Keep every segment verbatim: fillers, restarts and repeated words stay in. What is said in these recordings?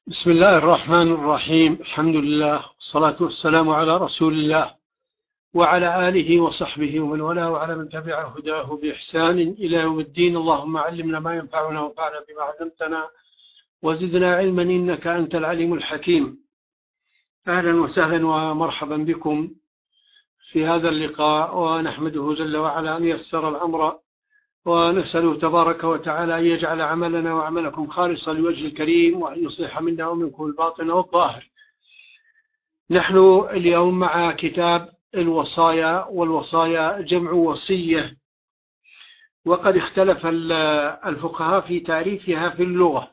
بسم الله الرحمن الرحيم. الحمد لله والصلاة والسلام على رسول الله وعلى آله وصحبه ومن والاه وعلى من تبع هداه بإحسان إلى يوم الدين. اللهم علمنا ما ينفعنا وانفعنا بما علمتنا وزدنا علما إنك أنت العليم الحكيم. أهلا وسهلا ومرحبا بكم في هذا اللقاء، ونحمده جل وعلا أن يسر الأمر، ونسأله تبارك وتعالى أن يجعل عملنا وعملكم خالصا لوجه الكريم، وأن يصلح منا ومنكم الباطن والظاهر. نحن اليوم مع كتاب الوصايا، والوصايا جمع وصية، وقد اختلف الفقهاء في تعريفها في اللغة،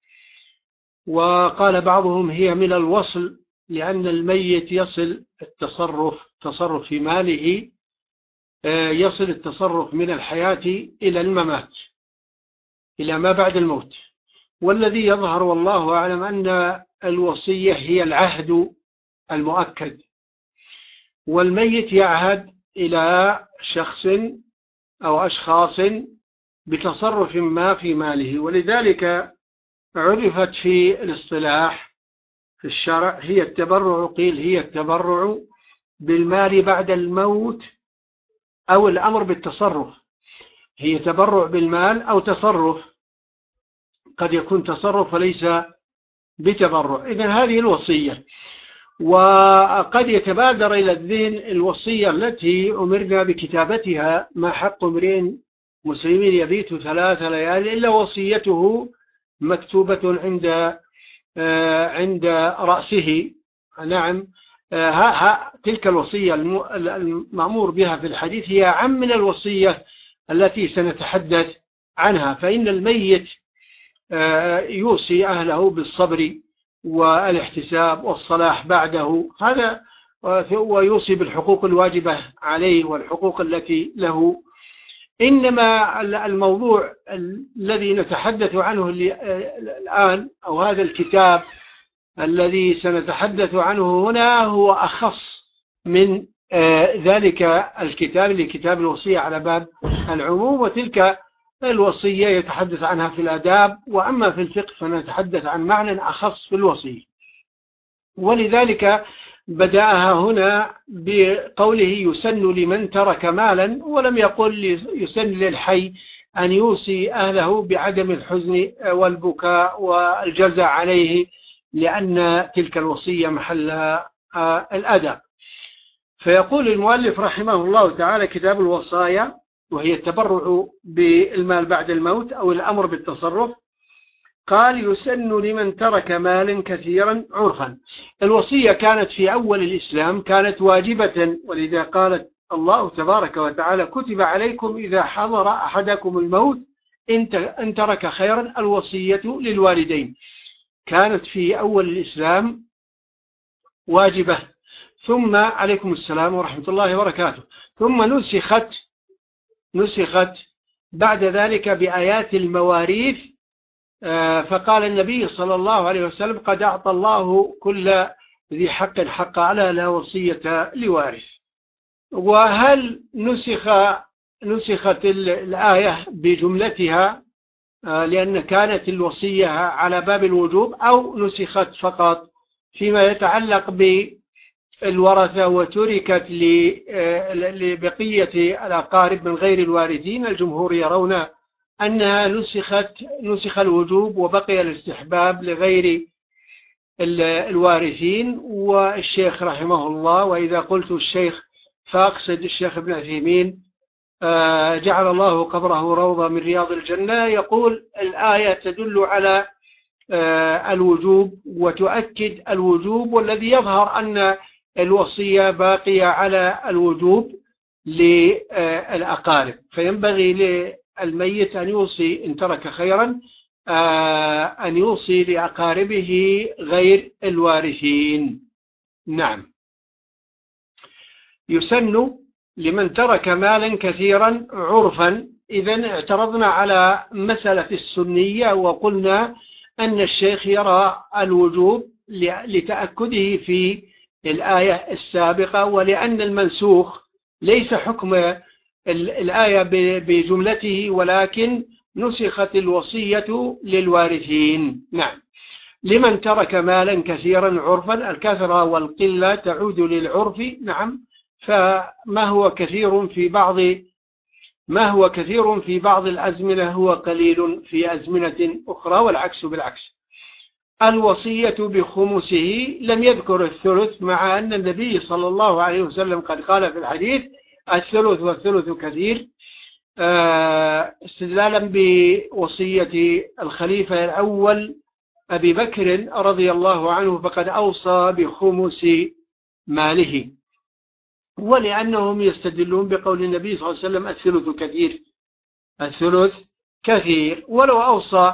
وقال بعضهم هي من الوصل، لأن الميت يصل التصرف تصرف في ماله، يصل التصرف من الحياة إلى الممات، إلى ما بعد الموت. والذي يظهر والله أعلم أن الوصية هي العهد المؤكد، والميت يعهد إلى شخص أو أشخاص بتصرف ما في ماله، ولذلك عرفت في الاصطلاح في الشرع هي التبرع. قيل هي التبرع بالمال بعد الموت أو الأمر بالتصرف. هي تبرع بالمال أو تصرف، قد يكون تصرف وليس بتبرع. إذن هذه الوصية. وقد يتبادر إلى الذهن الوصية التي أمرنا بكتابتها: ما حق امرئ مسلم يبيت ثلاث ليال إلا وصيته مكتوبة عند عند رأسه. نعم، ها ها تلك الوصية المأمور بها في الحديث هي أعم من الوصية التي سنتحدث عنها، فإن الميت يوصي أهله بالصبر والاحتساب والصلاح بعده، هذا، ويوصي بالحقوق الواجبة عليه والحقوق التي له. إنما الموضوع الذي نتحدث عنه الآن، أو هذا الكتاب الذي سنتحدث عنه هنا، هو أخص من ذلك الكتاب، لكتاب الوصية على باب العموم، وتلك الوصية يتحدث عنها في الآداب، وأما في الفقه فنتحدث عن معنى أخص في الوصية. ولذلك بدأها هنا بقوله: يسن لمن ترك مالا، ولم يقل يسن للحي أن يوصي أهله بعدم الحزن والبكاء والجزع عليه، لأن تلك الوصية محلها الأدب. فيقول المؤلف رحمه الله تعالى: كتاب الوصايا، وهي التبرع بالمال بعد الموت أو الأمر بالتصرف. قال: يسن لمن ترك مالا كثيرا عرفا. الوصية كانت في أول الإسلام كانت واجبة، ولذا قالت الله تبارك وتعالى: كتب عليكم إذا حضر أحدكم الموت إن ترك خيرا الوصية للوالدين. كانت في أول الإسلام واجبة، ثم عليكم السلام ورحمة الله وبركاته، ثم نسخت نسخت بعد ذلك بآيات المواريث. فقال النبي صلى الله عليه وسلم: قد أعطى الله كل ذي حق حق على لا وصية لوارث. وهل نسخ نسخت الآية بجملتها لأن كانت الوصية على باب الوجوب، أو نسخت فقط فيما يتعلق بالورثة وتركت لبقية الأقارب من غير الوارثين؟ الجمهور يرون أنها نسخت نسخ الوجوب وبقي الاستحباب لغير الوارثين. والشيخ رحمه الله، وإذا قلت الشيخ فأقصد الشيخ ابن عثيمين جعل الله قبره روضة من رياض الجنة، يقول: الآية تدل على الوجوب وتؤكد الوجوب، والذي يظهر أن الوصية باقية على الوجوب للأقارب، فينبغي للميت أن يوصي إن ترك خيرا أن يوصي لأقاربه غير الوارثين. نعم. يسن لمن ترك مالا كثيرا عرفا. إذن اعترضنا على مسألة السنية، وقلنا أن الشيخ يرى الوجوب لتأكده في الآية السابقة، ولأن المنسوخ ليس حكم الآية بجملته، ولكن نسخت الوصية للوارثين. نعم. لمن ترك مالا كثيرا عرفا، الكثرة والقلة تعود للعرف. نعم، فما هو كثير في بعض ما هو كثير في بعض الأزمنة هو قليل في أزمنة أخرى، والعكس بالعكس. الوصية بخمسه، لم يذكر الثلث مع أن النبي صلى الله عليه وسلم قد قال في الحديث الثلث والثلث كثير، استدلالا بوصية الخليفة الأول أبي بكر رضي الله عنه، فقد أوصى بخمس ماله، ولأنهم يستدلون بقول النبي صلى الله عليه وسلم الثلث كثير، الثلث كثير، ولو أوصى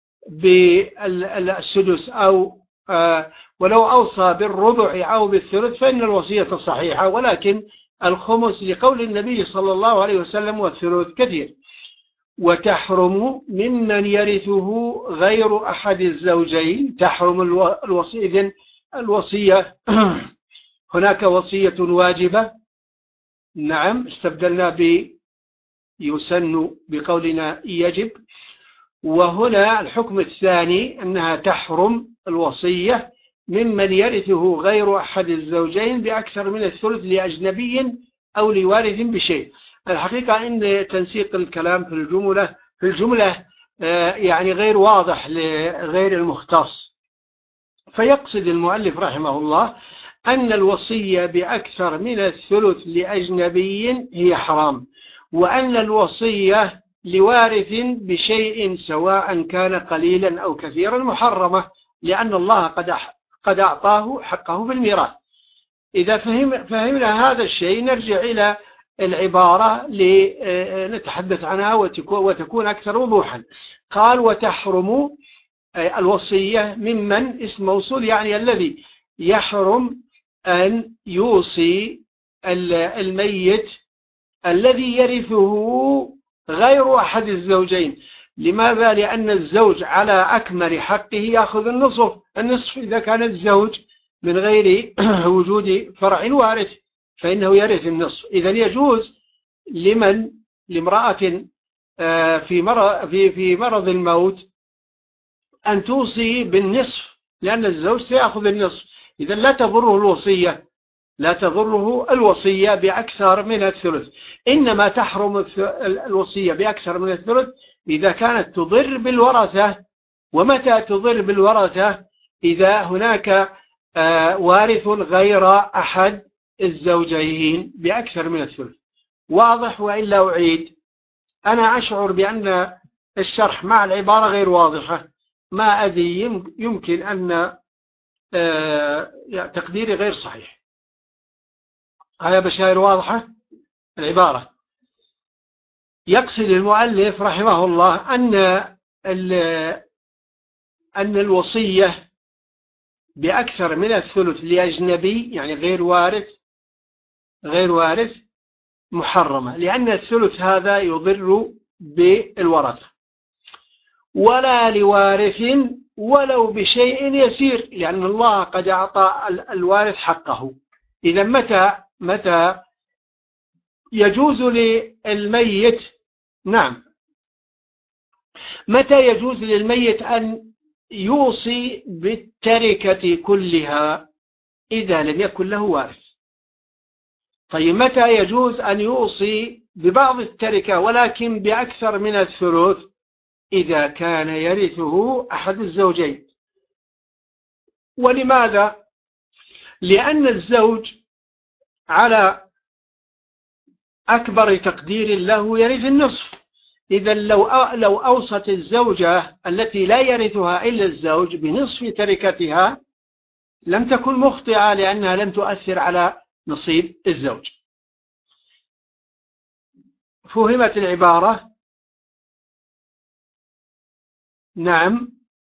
بالسدس أو ولو أوصى بالربع أو بالثلث فإن الوصية صحيحة، ولكن الخمس لقول النبي صلى الله عليه وسلم والثلث كثير. وتحرم ممن يرثه غير أحد الزوجين، تحرم الوصية. إذن الوصية هناك وصية واجبة، نعم، استبدلنا ب يسن بقولنا يجب، وهنا الحكم الثاني أنها تحرم الوصية ممن يرثه غير أحد الزوجين بأكثر من الثلث لأجنبي أو لوارث بشيء. الحقيقة أن تنسيق الكلام في الجملة في الجملة يعني غير واضح لغير المختص، فيقصد المؤلف رحمه الله أن الوصية بأكثر من الثلث لأجنبي هي حرام، وأن الوصية لوارث بشيء سواء كان قليلا أو كثيرا محرمة، لأن الله قد قد أعطاه حقه بالميراث. إذا فهم فهمنا هذا الشيء نرجع إلى العبارة لنتحدث عنها وتكون أكثر وضوحا. قال وتحرم الوصية ممن اسم موصول، يعني الذي يحرم أن يوصي الميت الذي يرثه غير أحد الزوجين. لماذا؟ لأن الزوج على أكمل حقه يأخذ النصف النصف إذا كان الزوج من غير وجود فرع وارث فإنه يرث النصف. إذن يجوز لمن لامرأة في مرض في في مرض الموت أن توصي بالنصف، لأن الزوج سيأخذ النصف. إذن لا تضره الوصية لا تضره الوصية بأكثر من الثلث، إنما تحرم الوصية بأكثر من الثلث إذا كانت تضر بالورثة. ومتى تضر بالورثة؟ إذا هناك وارث غير أحد الزوجين بأكثر من الثلث. واضح؟ وإلا أعيد. أنا أشعر بأن الشرح مع العبارة غير واضحة، ما أدري، يمكن أن تقديري غير صحيح. هيا بشائر واضحة العبارة. يقصد المؤلف رحمه الله أن أن الوصية بأكثر من الثلث لأجنبي، يعني غير وارث غير وارث محرمة، لأن الثلث هذا يضر بالورثة، ولا لوارث ولو بشيء يسير، لأن الله قد أعطى الوارث حقه. إذا متى متى يجوز للميت نعم متى يجوز للميت أن يوصي بالتركة كلها؟ إذا لم يكن له وارث. طيب متى يجوز أن يوصي ببعض التركة ولكن بأكثر من الثلث؟ إذا كان يرثه أحد الزوجين. ولماذا؟ لأن الزوج على أكبر تقدير له يرث النصف. إذا لو لو أوصت الزوجة التي لا يرثها إلا الزوج بنصف تركتها لم تكن مخطئة، لأنها لم تؤثر على نصيب الزوج. فهمت العبارة؟ نعم.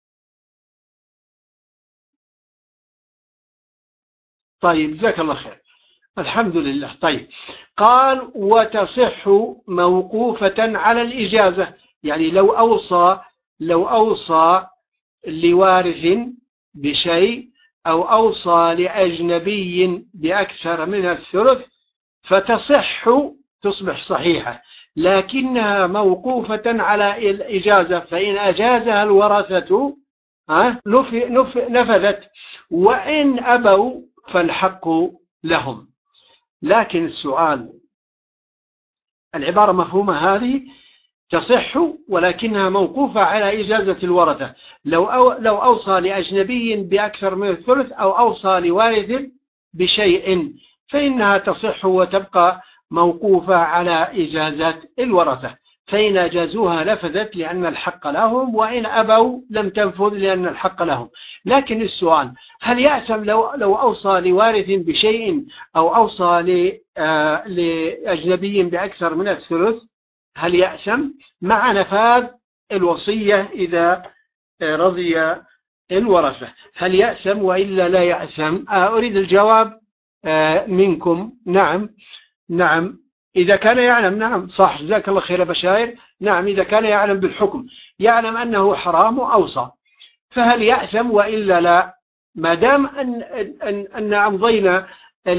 طيب جزاك الله خير، الحمد لله. طيب قال وتصح موقوفة على الإجازة، يعني لو أوصى لو أوصى لوارث بشيء أو أوصى لأجنبي بأكثر من الثلث فتصح، تصبح صحيحة، لكنها موقوفة على الإجازة، فإن أجازها الورثة ها نف نف نفذت، وإن أبوا فالحق لهم. لكن السؤال، العبارة مفهومة هذه تصح، ولكنها موقوفة على إجازة الورثة. لو أو لو أوصى لأجنبي بأكثر من الثلث أو أوصى لوارث بشيء فإنها تصح وتبقى موقوفة على إجازة الورثة، فإن أجازوها نفذت لأن الحق لهم، وإن أبوا لم تنفذ لأن الحق لهم. لكن السؤال، هل يأثم لو لو أوصى لوارث بشيء أو أوصى لأجنبي بأكثر من الثلث؟ هل يأثم مع نفاذ الوصية إذا رضي الورثة؟ هل يأثم وإلا لا يأثم؟ أريد الجواب منكم. نعم نعم إذا كان يعلم. نعم صح، جزاك الله خير بشاير. نعم إذا كان يعلم بالحكم، يعلم أنه حرام وأوصى، فهل يأثم وإلا لا؟ ما دام أن, أن, أن أمضينا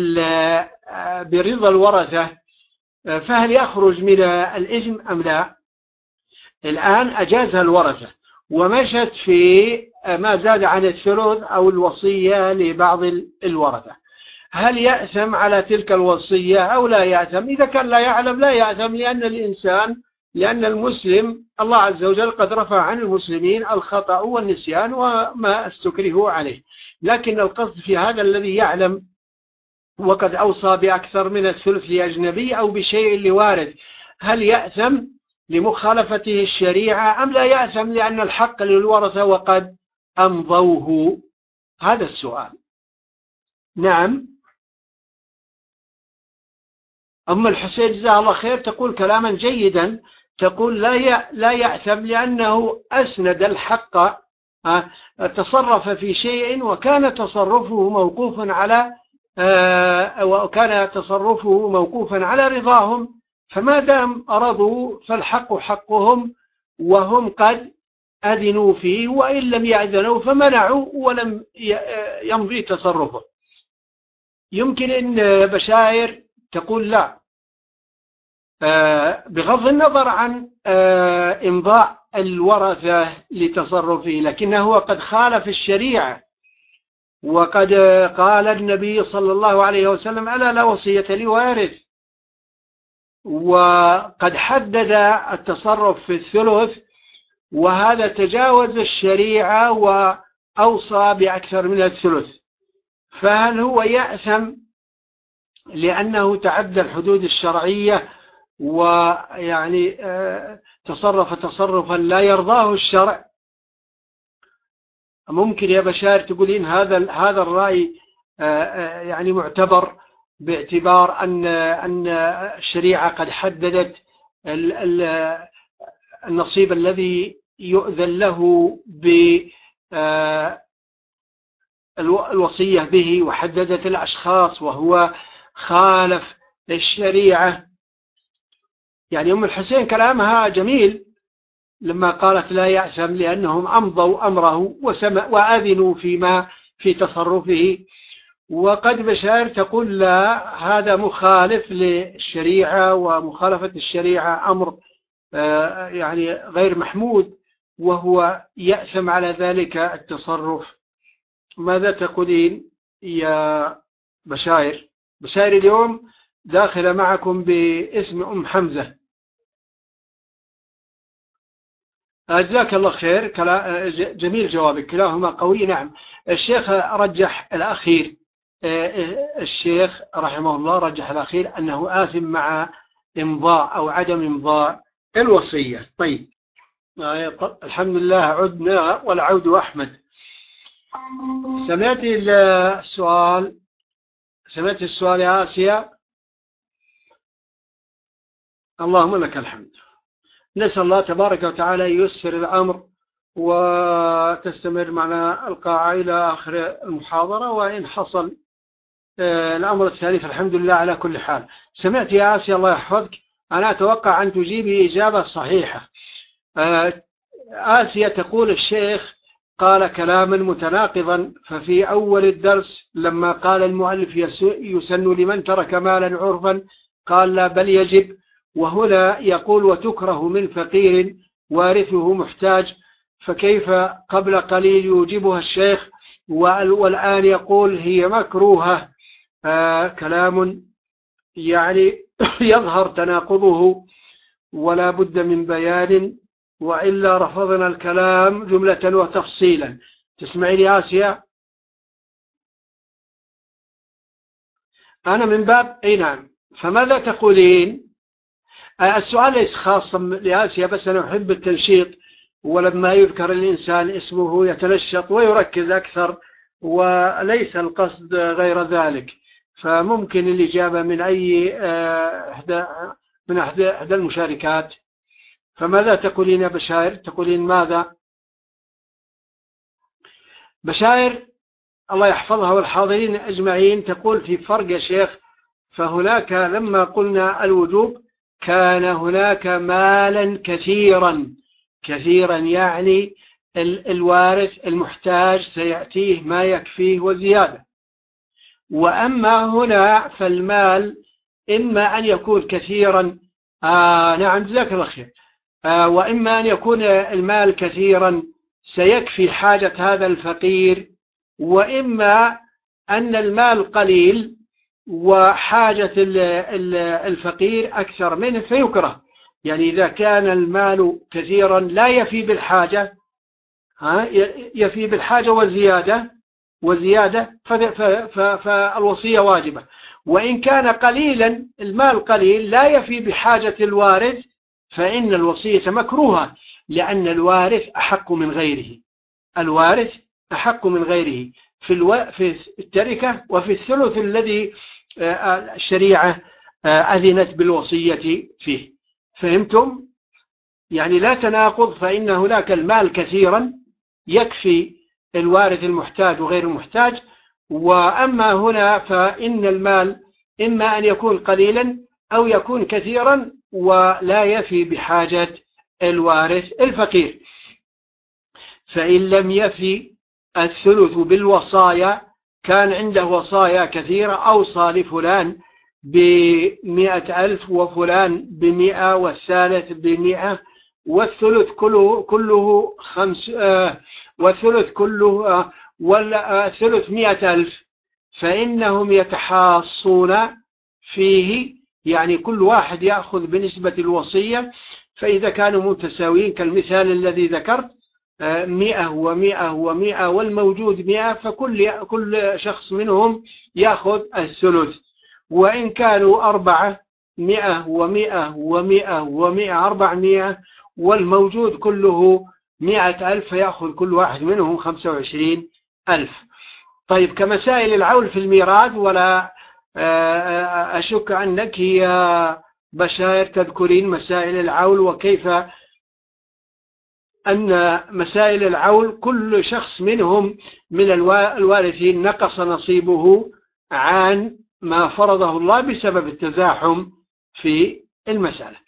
برضا الورثة، فهل يخرج من الإثم أم لا؟ الآن أجازها الورثة ومشت في ما زاد عن الثلث أو الوصية لبعض الورثة، هل يأثم على تلك الوصية أو لا يأثم؟ إذا كان لا يعلم لا يأثم، لأن الإنسان لأن المسلم الله عز وجل قد رفع عن المسلمين الخطأ والنسيان وما استكرهوا عليه. لكن القصد في هذا الذي يعلم وقد أوصى بأكثر من الثلث لأجنبي أو بشيء لوارث، هل يأثم لمخالفته الشريعة أم لا يأثم لأن الحق للورثة وقد أمضوه؟ هذا السؤال. نعم أم الحسين جزاها الله خير تقول كلاما جيدا، تقول لا لا يأثم لأنه أسند الحق، تصرف في شيء وكان تصرفه موقوفا على وكان تصرفه موقوفا على رضاهم، فما دام أرضوا فالحق حقهم وهم قد أذنوا فيه، وإن لم يأذنوا فمنعوا ولم يمضي تصرفه. يمكن أن بشاير تقول لا، بغض النظر عن إمضاء الورثة لتصرفه، لكنه قد خالف الشريعة، وقد قال النبي صلى الله عليه وسلم ألا لا وصية لوارث، وقد حدد التصرف في الثلث، وهذا تجاوز الشريعة وأوصى بأكثر من الثلث، فهل هو يأثم لأنه تعدى الحدود الشرعية ويعني تصرف تصرفا لا يرضاه الشرع؟ ممكن يا بشار تقولين هذا هذا الرأي يعني معتبر باعتبار أن أن الشريعة قد حددت النصيب الذي يؤذن له بالوصية به، وحددت الأشخاص وهو خالف الشريعة. يعني أم الحسين كلامها جميل لما قالت لا يأثم لأنهم أمضوا أمره وأذنوا فيما في تصرفه، وقد بشار تقول لا، هذا مخالف للشريعة، ومخالفة الشريعة أمر يعني غير محمود، وهو يأثم على ذلك التصرف. ماذا تقولين يا بشاير؟ بشاير اليوم داخل معكم باسم أم حمزة. جزاك الله خير، جميل جوابك، كلاهما قوي. نعم الشيخ رجح الأخير، الشيخ رحمه الله رجح الأخير أنه آثم مع إمضاء أو عدم إمضاء الوصية. طيب الحمد لله عدنا والعود أحمد. سمعت السؤال سمعت السؤال يا آسيا؟ اللهم لك الحمد. نسأل الله تبارك وتعالى ييسر الأمر وتستمر معنا القاعة إلى آخر المحاضرة، وإن حصل الأمر الثاني فالحمد لله على كل حال. سمعت يا آسيا الله يحفظك، أنا أتوقع أن تجيبي إجابة صحيحة. آسيا تقول الشيخ قال كلاما متناقضا، ففي أول الدرس لما قال المؤلف يسن لمن ترك مالا عرفا قال لا بل يجب، وهنا يقول وتكره من فقير وارثه محتاج، فكيف قبل قليل يوجبها الشيخ والآن يقول هي مكروهة؟ آه كلام يعني يظهر تناقضه ولا بد من بيان، وإلا رفضنا الكلام جملة وتفصيلا. تسمعين يا آسيا؟ أنا من باب أي نعم. فماذا تقولين؟ السؤال ليس خاصا لآسيا، بس أنا أحب التنشيط، ولما يذكر الإنسان اسمه يتنشط ويركز أكثر، وليس القصد غير ذلك. فممكن الإجابة من أي إحدى من إحدى المشاركات. فماذا تقولين يا بشاير؟ تقولين ماذا؟ بشاير الله يحفظها والحاضرين أجمعين تقول في فرق يا شيخ. فهناك لما قلنا الوجوب كان هناك مالا كثيرا كثيرا، يعني الوارث المحتاج سيأتيه ما يكفيه وزيادة. وأما هنا فالمال إما أن يكون كثيرا، آه نعم جزاك الله خير، آه وإما أن يكون المال كثيرا سيكفي حاجة هذا الفقير، وإما أن المال قليل وحاجة الفقير أكثر منه فيكره. يعني إذا كان المال كثيرا لا يفي بالحاجة، ها يفي بالحاجة وزيادة وزيادة فالوصية واجبة. وإن كان قليلا المال قليل لا يفي بحاجة الوارث فإن الوصية مكروهة، لأن الوارث أحق من غيره. الوارث أحق من غيره في الو... في التركة وفي الثلث الذي الشريعة أذنت بالوصية فيه. فهمتم؟ يعني لا تناقض، فإن هناك المال كثيرا يكفي الوارث المحتاج وغير المحتاج، وأما هنا فإن المال إما أن يكون قليلا أو يكون كثيرا ولا يفي بحاجة الوارث الفقير. فإن لم يفي الثلث بالوصايا كان عنده وصايا كثيرة، أوصى لفلان بمئة ألف وفلان بمئة والثالث بمئة والثلث كله كله خمس آه والثلث كله آه والثلث مئة ألف، فإنهم يتحاصون فيه، يعني كل واحد يأخذ بنسبة الوصية. فإذا كانوا متساويين كالمثال الذي ذكرت مئة ومئة ومئة والموجود مئة، فكل كل شخص منهم يأخذ الثلث. وإن كانوا أربعة مئة ومئة ومئة ومئة أربعمائة والموجود كله مئة ألف فيأخذ كل واحد منهم خمسة وعشرين ألف. طيب كمسائل العول في الميراث، ولا أشك أنك يا بشاير تذكرين مسائل العول وكيف أن مسائل العول كل شخص منهم من الوارثين نقص نصيبه عن ما فرضه الله بسبب التزاحم في المسألة.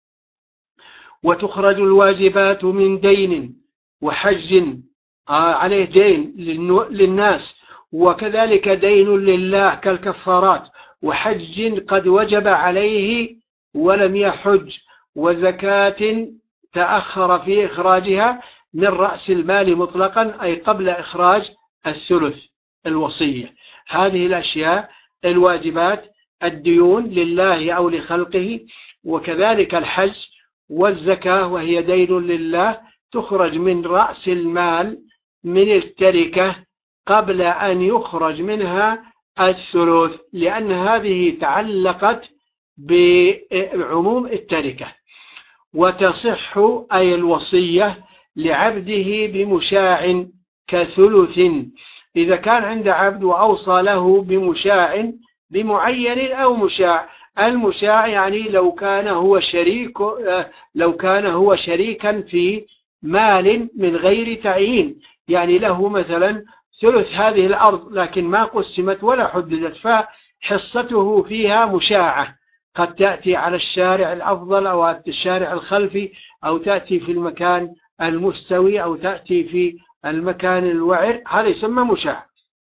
وتخرج الواجبات من دين وحج عليه دين للناس، وكذلك دين لله كالكفارات، وحج قد وجب عليه ولم يحج، وزكاة تأخر في إخراجها من رأس المال مطلقا أي قبل إخراج الثلث الوصية. هذه الأشياء الواجبات الديون لله أو لخلقه، وكذلك الحج والزكاة وهي دين لله تخرج من رأس المال من التركة قبل أن يخرج منها الثلث، لأن هذه تعلقت بعموم التركة. وتصح أي الوصية لعبده بمشاع كثلث، إذا كان عند عبد وأوصى له بمشاع بمعين أو مشاع. المشاع يعني لو كان هو شريك لو كان هو شريكا في مال من غير تعيين، يعني له مثلا ثلث هذه الأرض لكن ما قسمت ولا حددت، فحصته فيها مشاعة، قد تأتي على الشارع الأفضل أو الشارع الخلفي، أو تأتي في المكان المستوي، أو تأتي في المكان الوعر، هذا يسمى مشاع.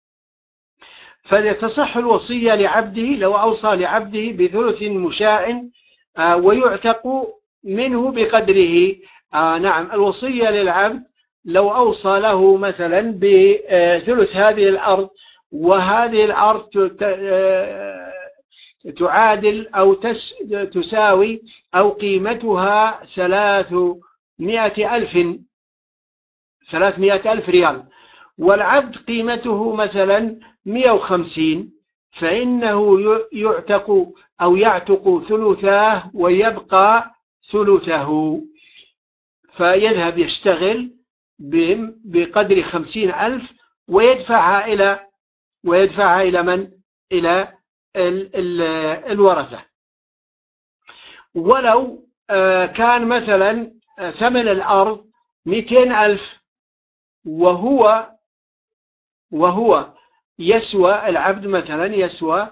فلتصح الوصية لعبده لو أوصى لعبده بثلث مشاع ويعتق منه بقدره. آه نعم، الوصية للعبد لو أوصى له مثلا بثلث هذه الأرض، وهذه الأرض تعادل أو تساوي أو قيمتها ثلاثمائة ألف ثلاثمائة ألف ريال، والعبد قيمته مثلا مئة وخمسين، فإنه يعتق أو يعتق ثلثاه ويبقى ثلثه، فيذهب يشتغل بقدر خمسين ألف ويدفعها إلى ويدفعها إلى من؟ إلى الورثة. ولو كان مثلا ثمن الأرض مئتين ألف وهو وهو يسوى العبد مثلا يسوى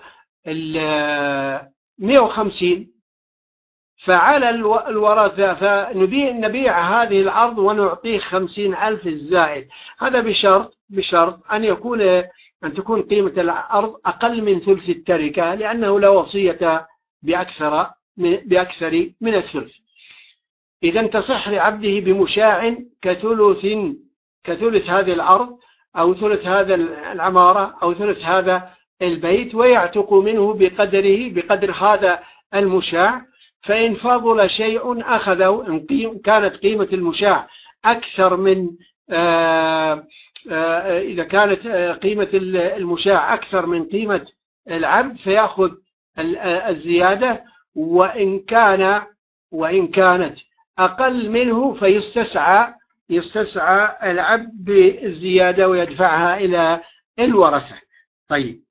مئة وخمسين، فعلى الورثة فنبيع هذه الأرض ونعطيه خمسين ألف الزائد. هذا بشرط بشرط أن يكون أن تكون قيمة الأرض أقل من ثلث التركة، لأنه لا وصية بأكثر بأكثر من الثلث. إذا تصح لعبده بمشاع كثلث كثلث هذه الأرض أو ثلث هذا العمارة أو ثلث هذا البيت، ويعتق منه بقدره بقدر هذا المشاع. فإن فضل شيء أخذه، إن كانت قيمة المشاع أكثر من آآ آآ إذا كانت قيمة المشاع أكثر من قيمة العبد فيأخذ الزيادة، وإن كان وإن كانت أقل منه فيستسعى يستسعى العبد بالزيادة ويدفعها إلى الورثة. طيب،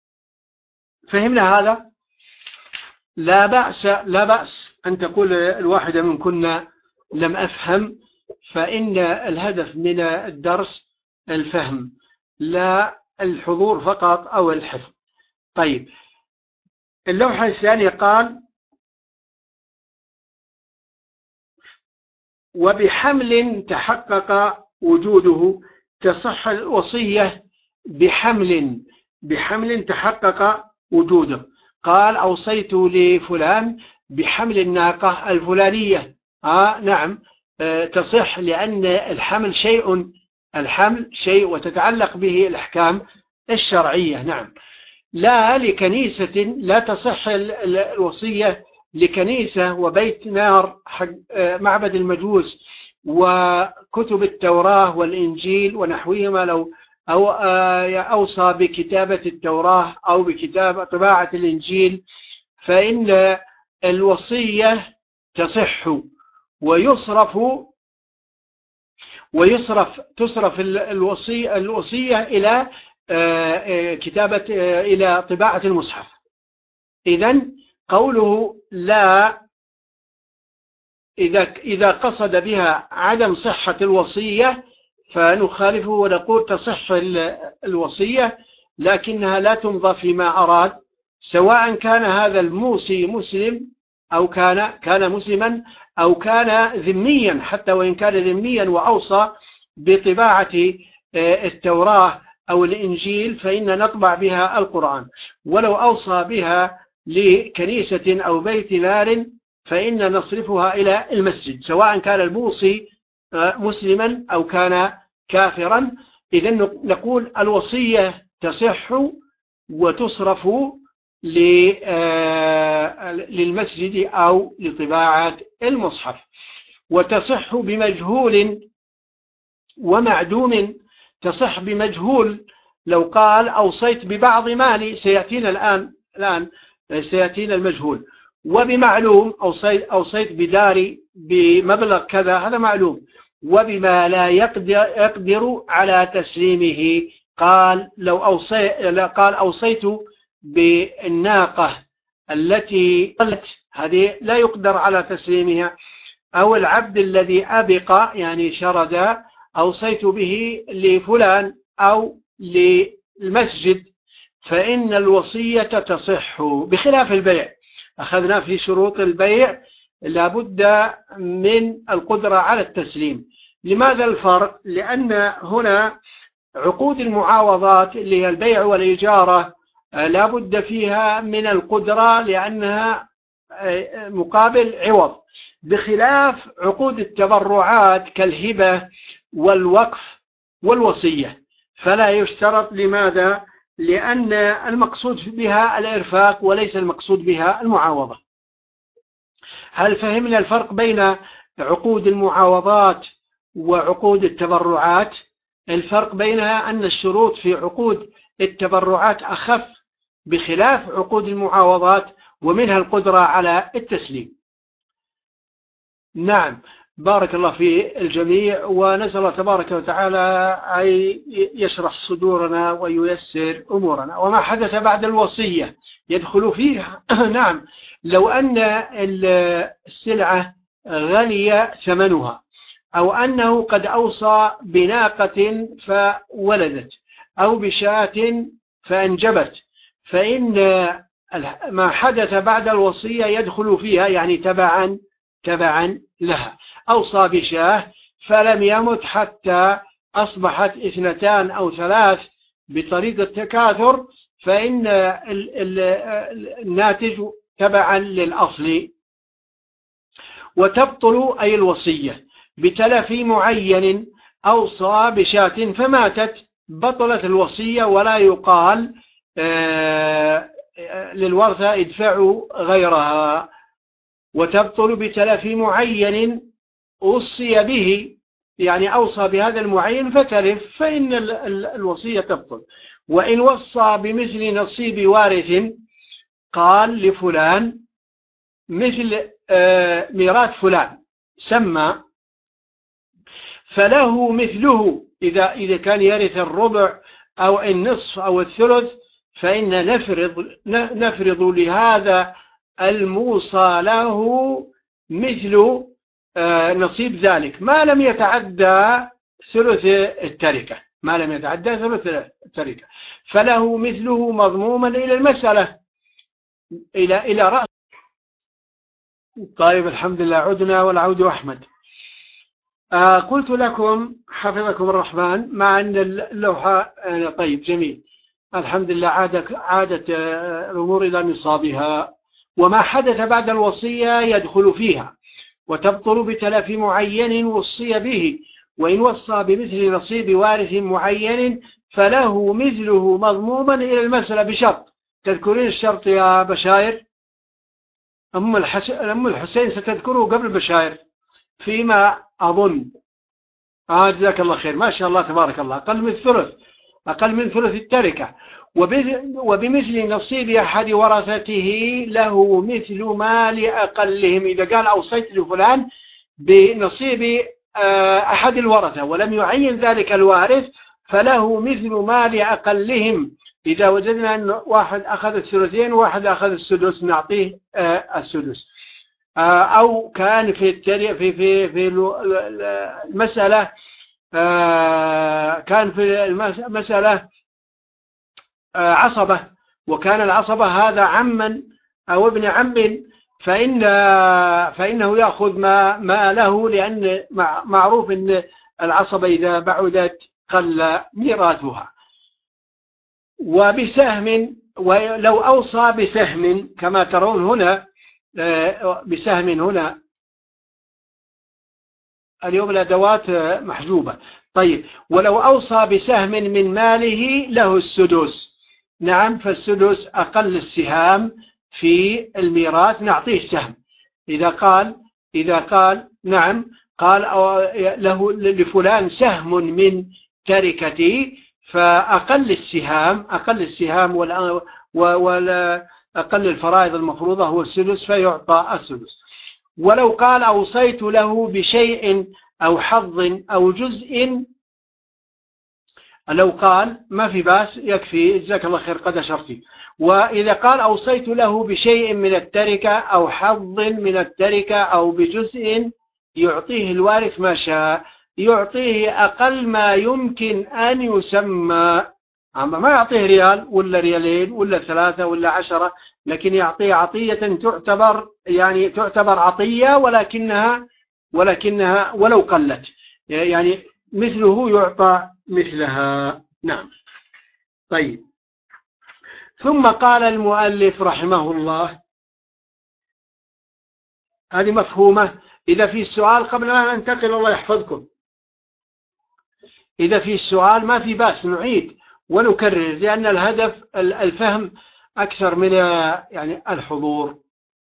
فهمنا هذا؟ لا بأس لا بأس أن تقول الواحدة من كنا لم أفهم، فإن الهدف من الدرس الفهم لا الحضور فقط أو الحفظ. طيب، اللوحة الثانية قال: وبحمل تحقق وجوده. تصح الوصية بحمل بحمل تحقق وجوده. قال: أوصيت لفلان بحمل الناقة الفلانية. آه نعم، آه تصح، لأن الحمل شيء الحمل شيء وتتعلق به الأحكام الشرعية. نعم، لا لكنيسة، لا تصح الوصية لكنيسة وبيت نار حق معبد المجوس وكتب التوراة والإنجيل ونحوهما، لو أو أوصى بكتابة التوراة أو بكتابة طباعة الإنجيل، فإن الوصية تصح ويصرف ويصرف تصرف الوصية الوصية إلى كتابة إلى طباعة المصحف. إذن قوله لا، إذا إذا قصد بها عدم صحة الوصية فنخالفه ونقول تصح الوصية، لكنها لا تمضى فيما أراد، سواء كان هذا الموصي مسلم أو كان كان مسلما أو كان ذميا، حتى وإن كان ذميا وأوصى بطباعة التوراة أو الإنجيل فإن نطبع بها القرآن. ولو أوصى بها لكنيسة أو بيت نار فإن نصرفها إلى المسجد، سواء كان الموصي مسلما أو كان كافرا. إذن نقول الوصية تصح وتصرف للمسجد أو لطباعة المصحف. وتصح بمجهول ومعدوم. تصح بمجهول، لو قال أوصيت ببعض مالي، سيأتينا الآن الآن سيأتينا المجهول. وبمعلوم، أوصيت أوصيت بداري بمبلغ كذا، هذا معلوم. وبما لا يقدر يقدر على تسليمه، قال لو أوصي قال أوصيت بالناقة التي قلت، هذه لا يقدر على تسليمها. أو العبد الذي أبق يعني شرد، أوصيت به لفلان أو للمسجد، فإن الوصية تصح، بخلاف البيع. أخذنا في شروط البيع لابد من القدرة على التسليم. لماذا الفرق؟ لأن هنا عقود المعاوضات اللي هي البيع والإجارة لابد فيها من القدرة، لأنها مقابل عوض، بخلاف عقود التبرعات كالهبة والوقف والوصية فلا يشترط. لماذا؟ لأن المقصود بها الإرفاق وليس المقصود بها المعاوضة. هل فهمنا الفرق بين عقود المعاوضات وعقود التبرعات؟ الفرق بينها أن الشروط في عقود التبرعات أخف بخلاف عقود المعاوضات، ومنها القدرة على التسليم. نعم، بارك الله في الجميع، ونسأل الله تبارك وتعالى أن يشرح صدورنا وييسر أمورنا. وما حدث بعد الوصية يدخل فيها. نعم، لو أن السلعة غلي ثمنها، أو أنه قد أوصى بناقة فولدت، أو بشاة فأنجبت، فإن ما حدث بعد الوصية يدخل فيها، يعني تبعا تبعا لها. أوصى بشاه فلم يمت حتى أصبحت اثنتان أو ثلاث بطريقة التكاثر، فإن الناتج تبعا للأصل. وتبطل أي الوصية بتلف معين، أوصى بشاة فماتت، بطلت الوصية، ولا يقال للورثة ادفعوا غيرها. وتبطل بتلف معين أوصي به، يعني أوصى بهذا المعين فتلف، فإن الوصية تبطل. وإن وصى بمثل نصيب وارث، قال لفلان مثل ميراث فلان سمى، فله مثله إذا إذا كان يرث الربع أو النصف أو الثلث، فإن نفرض نفرض لهذا الموصى له مثل نصيب ذلك ما لم يتعدى ثلث التركة ما لم يتعدى ثلث التركة فله مثله مضموما إلى المسألة إلى إلى رأس. طيب، الحمد لله، عدنا والعود أحمد. آه قلت لكم حفظكم الرحمن مع أن اللوحة آه طيب جميل، الحمد لله، عادت عادت آه الأمور إلى نصابها. وما حدث بعد الوصية يدخل فيها، وتبطل بتلف معين وصي به، وإن وصى بمثل نصيب وارث معين فله مثله مضموما إلى المسألة بشرط. تذكرين الشرط يا بشاير؟ أم الحسين ستذكره قبل بشاير فيما أظن. آه جزاك الله خير، ما شاء الله تبارك الله. أقل من ثلث أقل من ثلث التركة. وبمثل نصيب أحد ورثته له مثل مال أقلهم. إذا قال أوصيت لفلان بنصيب أحد الورثة ولم يعين ذلك الوارث، فله مثل مال أقلهم. إذا وجدنا أن واحد أخذ الثلثين وواحد أخذ السدس نعطيه السدس. أو كان في في في في المسألة كان في المسألة عصبة، وكان العصبة هذا عما أو ابن عم، فإن فإنه يأخذ ما ما له، لأن معروف أن العصبة إذا بعدت قل ميراثها. وبسهم، ولو أوصى بسهم كما ترون هنا، بسهم هنا اليوم الأدوات محجوبة. طيب، ولو أوصى بسهم من ماله له السدس. نعم، فالسدس أقل السهام في الميراث، نعطيه سهم. إذا قال إذا قال نعم قال له لفلان سهم من تركتي، فأقل السهام أقل السهام ولا أقل الفرائض المفروضة هو السدس، فيعطى السدس. ولو قال أوصيت له بشيء أو حظ أو جزء، لو قال ما في باس يكفي، جزاك الله خير قد أشرتي. وإذا قال أوصيت له بشيء من التركة أو حظ من التركة أو بجزء، يعطيه الوارث ما شاء، يعطيه أقل ما يمكن أن يسمى. أما ما يعطيه ريال ولا ريالين ولا ثلاثة ولا عشرة، لكن يعطيه عطية تعتبر يعني تعتبر عطية، ولكنها ولكنها ولو قلت، يعني مثله يعطى مثلها. نعم. طيب، ثم قال المؤلف رحمه الله: هذه مفهومة. إذا في السؤال قبل أن ننتقل، الله يحفظكم، إذا في السؤال ما في بأس نعيد ونكرر، لأن الهدف الفهم أكثر من يعني الحضور.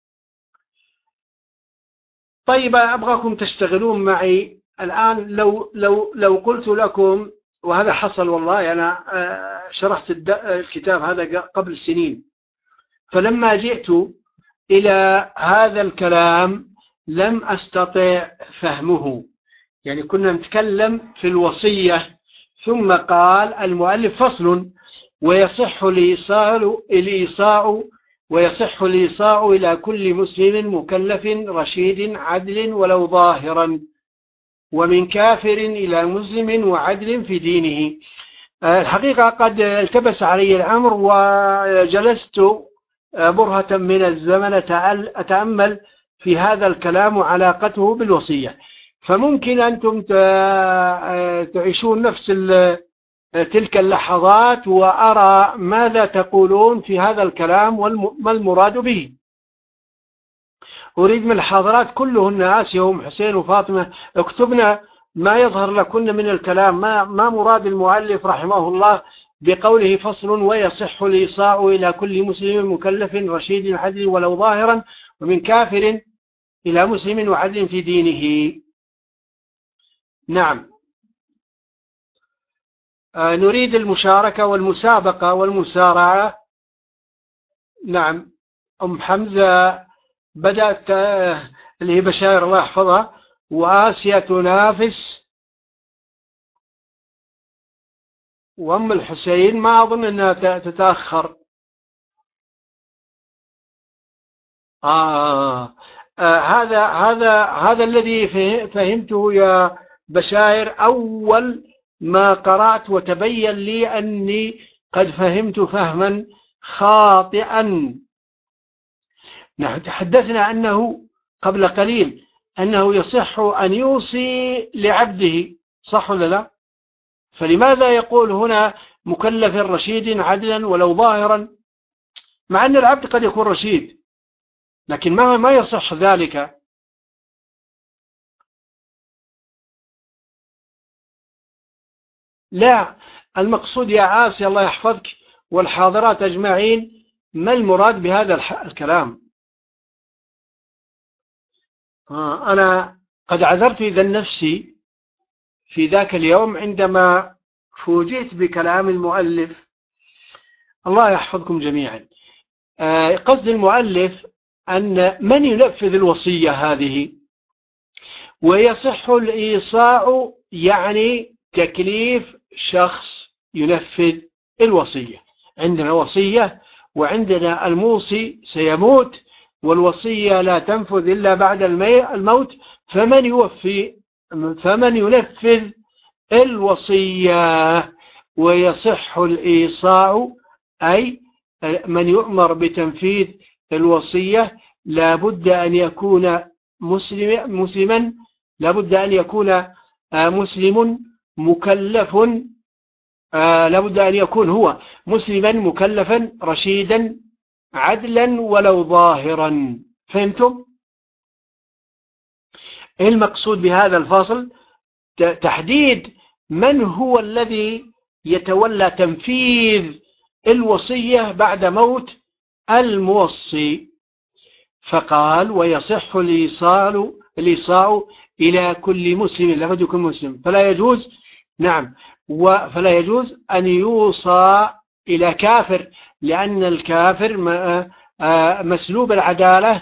طيب أبغاكم تشتغلون معي الآن. لو لو لو قلت لكم، وهذا حصل والله، أنا شرحت الكتاب هذا قبل سنين، فلما جئت إلى هذا الكلام لم أستطع فهمه. يعني كنا نتكلم في الوصية، ثم قال المؤلف فصل: ويصح الإيصال الإيصاع ويصح الإيصاع إلى كل مسلم مكلف رشيد عدل ولو ظاهرا، ومن كافر إلى مسلم وعدل في دينه. الحقيقة قد التبس علي الأمر، وجلست برهة من الزمن أتأمل في هذا الكلام وعلاقته بالوصية. فممكن أنتم تعيشون نفس تلك اللحظات، وأرى ماذا تقولون في هذا الكلام وما المراد به. أريد من الحاضرات كلهن، آسيا وأم حسين وفاطمة، اكتبنا ما يظهر لكن من الكلام، ما, ما مراد المؤلف رحمه الله بقوله فصل: ويصح الإيصاع إلى كل مسلم مكلف رشيد عدل ولو ظاهرا، ومن كافر إلى مسلم وعدل في دينه. نعم، آه نريد المشاركة والمسابقة والمسارعة. نعم، أم حمزة بدأت آه اللي هي بشاير الله يحفظها، وآسيا تنافس، وأم الحسين ما أظن أنها تتأخر. آه. آه هذا هذا هذا الذي فهمته يا بشاير أول ما قرأت، وتبين لي أني قد فهمت فهما خاطئا. نحن تحدثنا أنه قبل قليل أنه يصح أن يوصي لعبده، صح ولا لا؟ فلماذا يقول هنا مكلف رشيد عدلا ولو ظاهرا، مع أن العبد قد يكون رشيد، لكن ما ما يصح ذلك. لا، المقصود يا عاسي الله يحفظك والحاضرات أجمعين، ما المراد بهذا الكلام؟ آه أنا قد عذرت إذا نفسي في ذاك اليوم عندما فوجئت بكلام المؤلف، الله يحفظكم جميعا. آه قصد المؤلف أن من ينفذ الوصية هذه، ويصح الإيصاع يعني تكليف شخص ينفذ الوصية. عندنا وصية، وعندنا الموصي سيموت، والوصية لا تنفذ إلا بعد الموت، فمن يوفي فمن ينفذ الوصية. ويصح الإيصاع أي من يؤمر بتنفيذ الوصية لا بد أن يكون مسلم مسلما لا بد أن يكون مسلم مكلف، لا بد أن يكون هو مسلما مكلفا رشيدا عدلا ولو ظاهرا. فهمتم؟ المقصود بهذا الفصل تحديد من هو الذي يتولى تنفيذ الوصية بعد موت الموصي. فقال: ويصح الإيصال الإيصاع إلى كل مسلم، لا بد يكون مسلم، فلا يجوز نعم فلا يجوز أن يوصى إلى كافر، لأن الكافر مسلوب العدالة،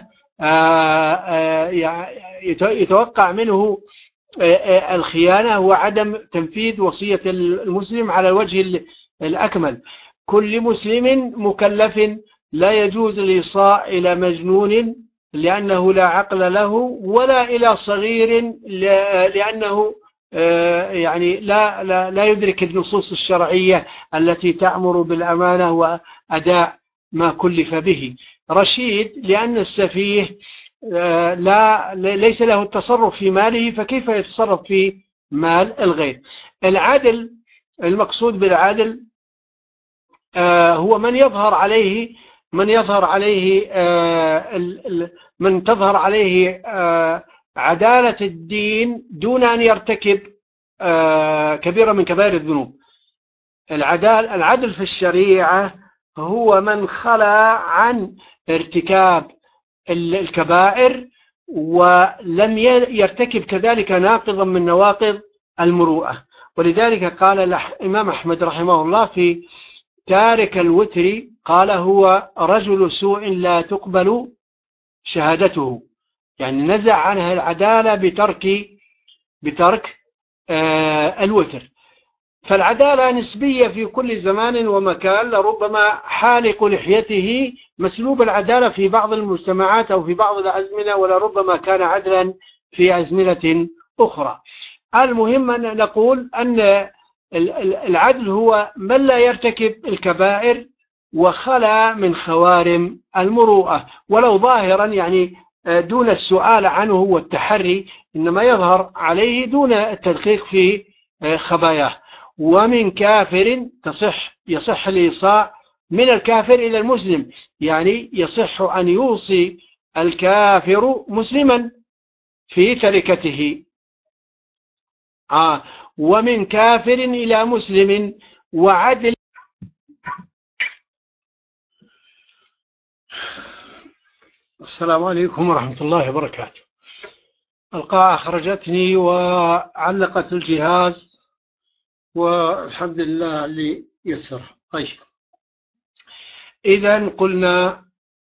يتوقع منه الخيانة وعدم تنفيذ وصية المسلم على الوجه الأكمل. كل مسلم مكلف، لا يجوز الإيصاء إلى مجنون لأنه لا عقل له، ولا إلى صغير لأنه يعني لا, لا, لا يدرك النصوص الشرعية التي تأمر بالأمانة وأداء ما كلف به. رشيد لأن السفيه لا ليس له التصرف في ماله، فكيف يتصرف في مال الغير. العدل، المقصود بالعدل هو من يظهر عليه من يظهر عليه من تظهر عليه عدالة الدين دون أن يرتكب كبيرة من كبائر الذنوب. العدل العدل في الشريعة هو من خلى عن ارتكاب الكبائر ولم يرتكب كذلك ناقضا من نواقض المروءة. ولذلك قال الإمام أحمد رحمه الله في تارك الوتر قال هو رجل سوء لا تقبل شهادته، يعني نزع عنها العدالة بترك بترك آه الوتر. فالعدالة نسبية في كل زمان ومكان، لربما حالق لحيته مسلوب العدالة في بعض المجتمعات أو في بعض الأزمنة، ولربما كان عدلا في أزمنة أخرى. المهم أن نقول أن العدل هو من لا يرتكب الكبائر وخلى من خوارم المروءة، ولو ظاهرا يعني دون السؤال عنه والتحري، إنما يظهر عليه دون التدقيق في خباياه. ومن كافر تصح يصح الإيصاء من الكافر إلى المسلم، يعني يصح أن يوصي الكافر مسلما في تركته. آه ومن كافر إلى مسلم وعدل. السلام عليكم ورحمة الله وبركاته. القاء أخرجتني وعلقت الجهاز والحمد لله اللي يسر. طيب، إذن قلنا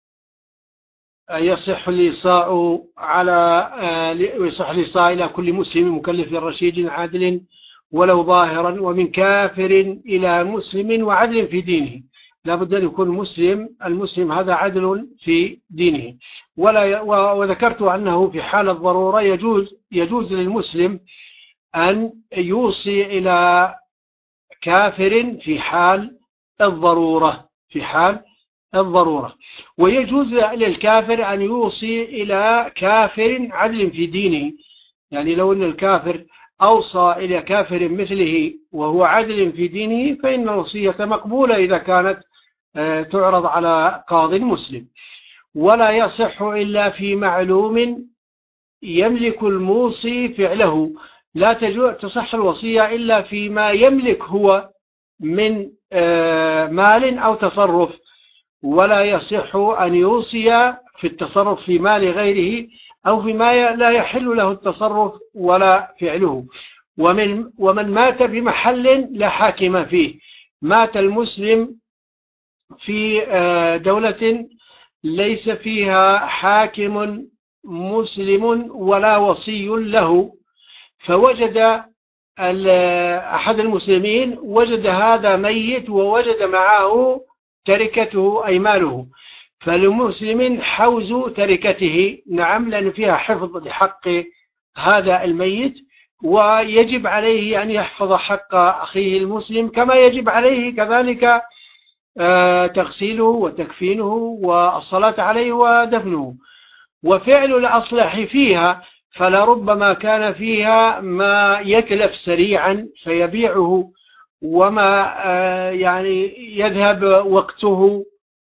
يصح الإيصاء على يصح الإيصاء إلى كل مسلم مكلف رشيد عادل ولو ظاهرا، ومن كافر إلى مسلم وعدل في دينه. لا بد أن يكون مسلم، المسلم هذا عدل في دينه. ولا وذكرت أنه في حال الضرورة يجوز يجوز للمسلم أن يوصي إلى كافر في حال الضرورة في حال الضرورة ويجوز للكافر أن يوصي إلى كافر عدل في دينه. يعني لو أن الكافر أوصى إلى كافر مثله وهو عدل في دينه فإن الوصية مقبولة إذا كانت تعرض على قاض مسلم. ولا يصح إلا في معلوم يملك الموصي فعله. لا تصح الوصية إلا فيما يملك هو من مال أو تصرف. ولا يصح أن يوصي في التصرف في مال غيره أو فيما لا يحل له التصرف ولا فعله. ومن, ومن مات بمحل لا حاكم فيه. مات المسلم في دولة ليس فيها حاكم مسلم ولا وصي له، فوجد أحد المسلمين وجد هذا ميت ووجد معه تركته أي ماله، فلمسلم حوز تركته. نعم، لأن فيها حفظ لحق هذا الميت، ويجب عليه أن يحفظ حق أخيه المسلم كما يجب عليه كذلك تغسيله وتكفينه والصلاة عليه ودفنه. وفعل الأصلح فيها فلربما كان فيها ما يتلف سريعا فيبيعه، وما يعني يذهب وقته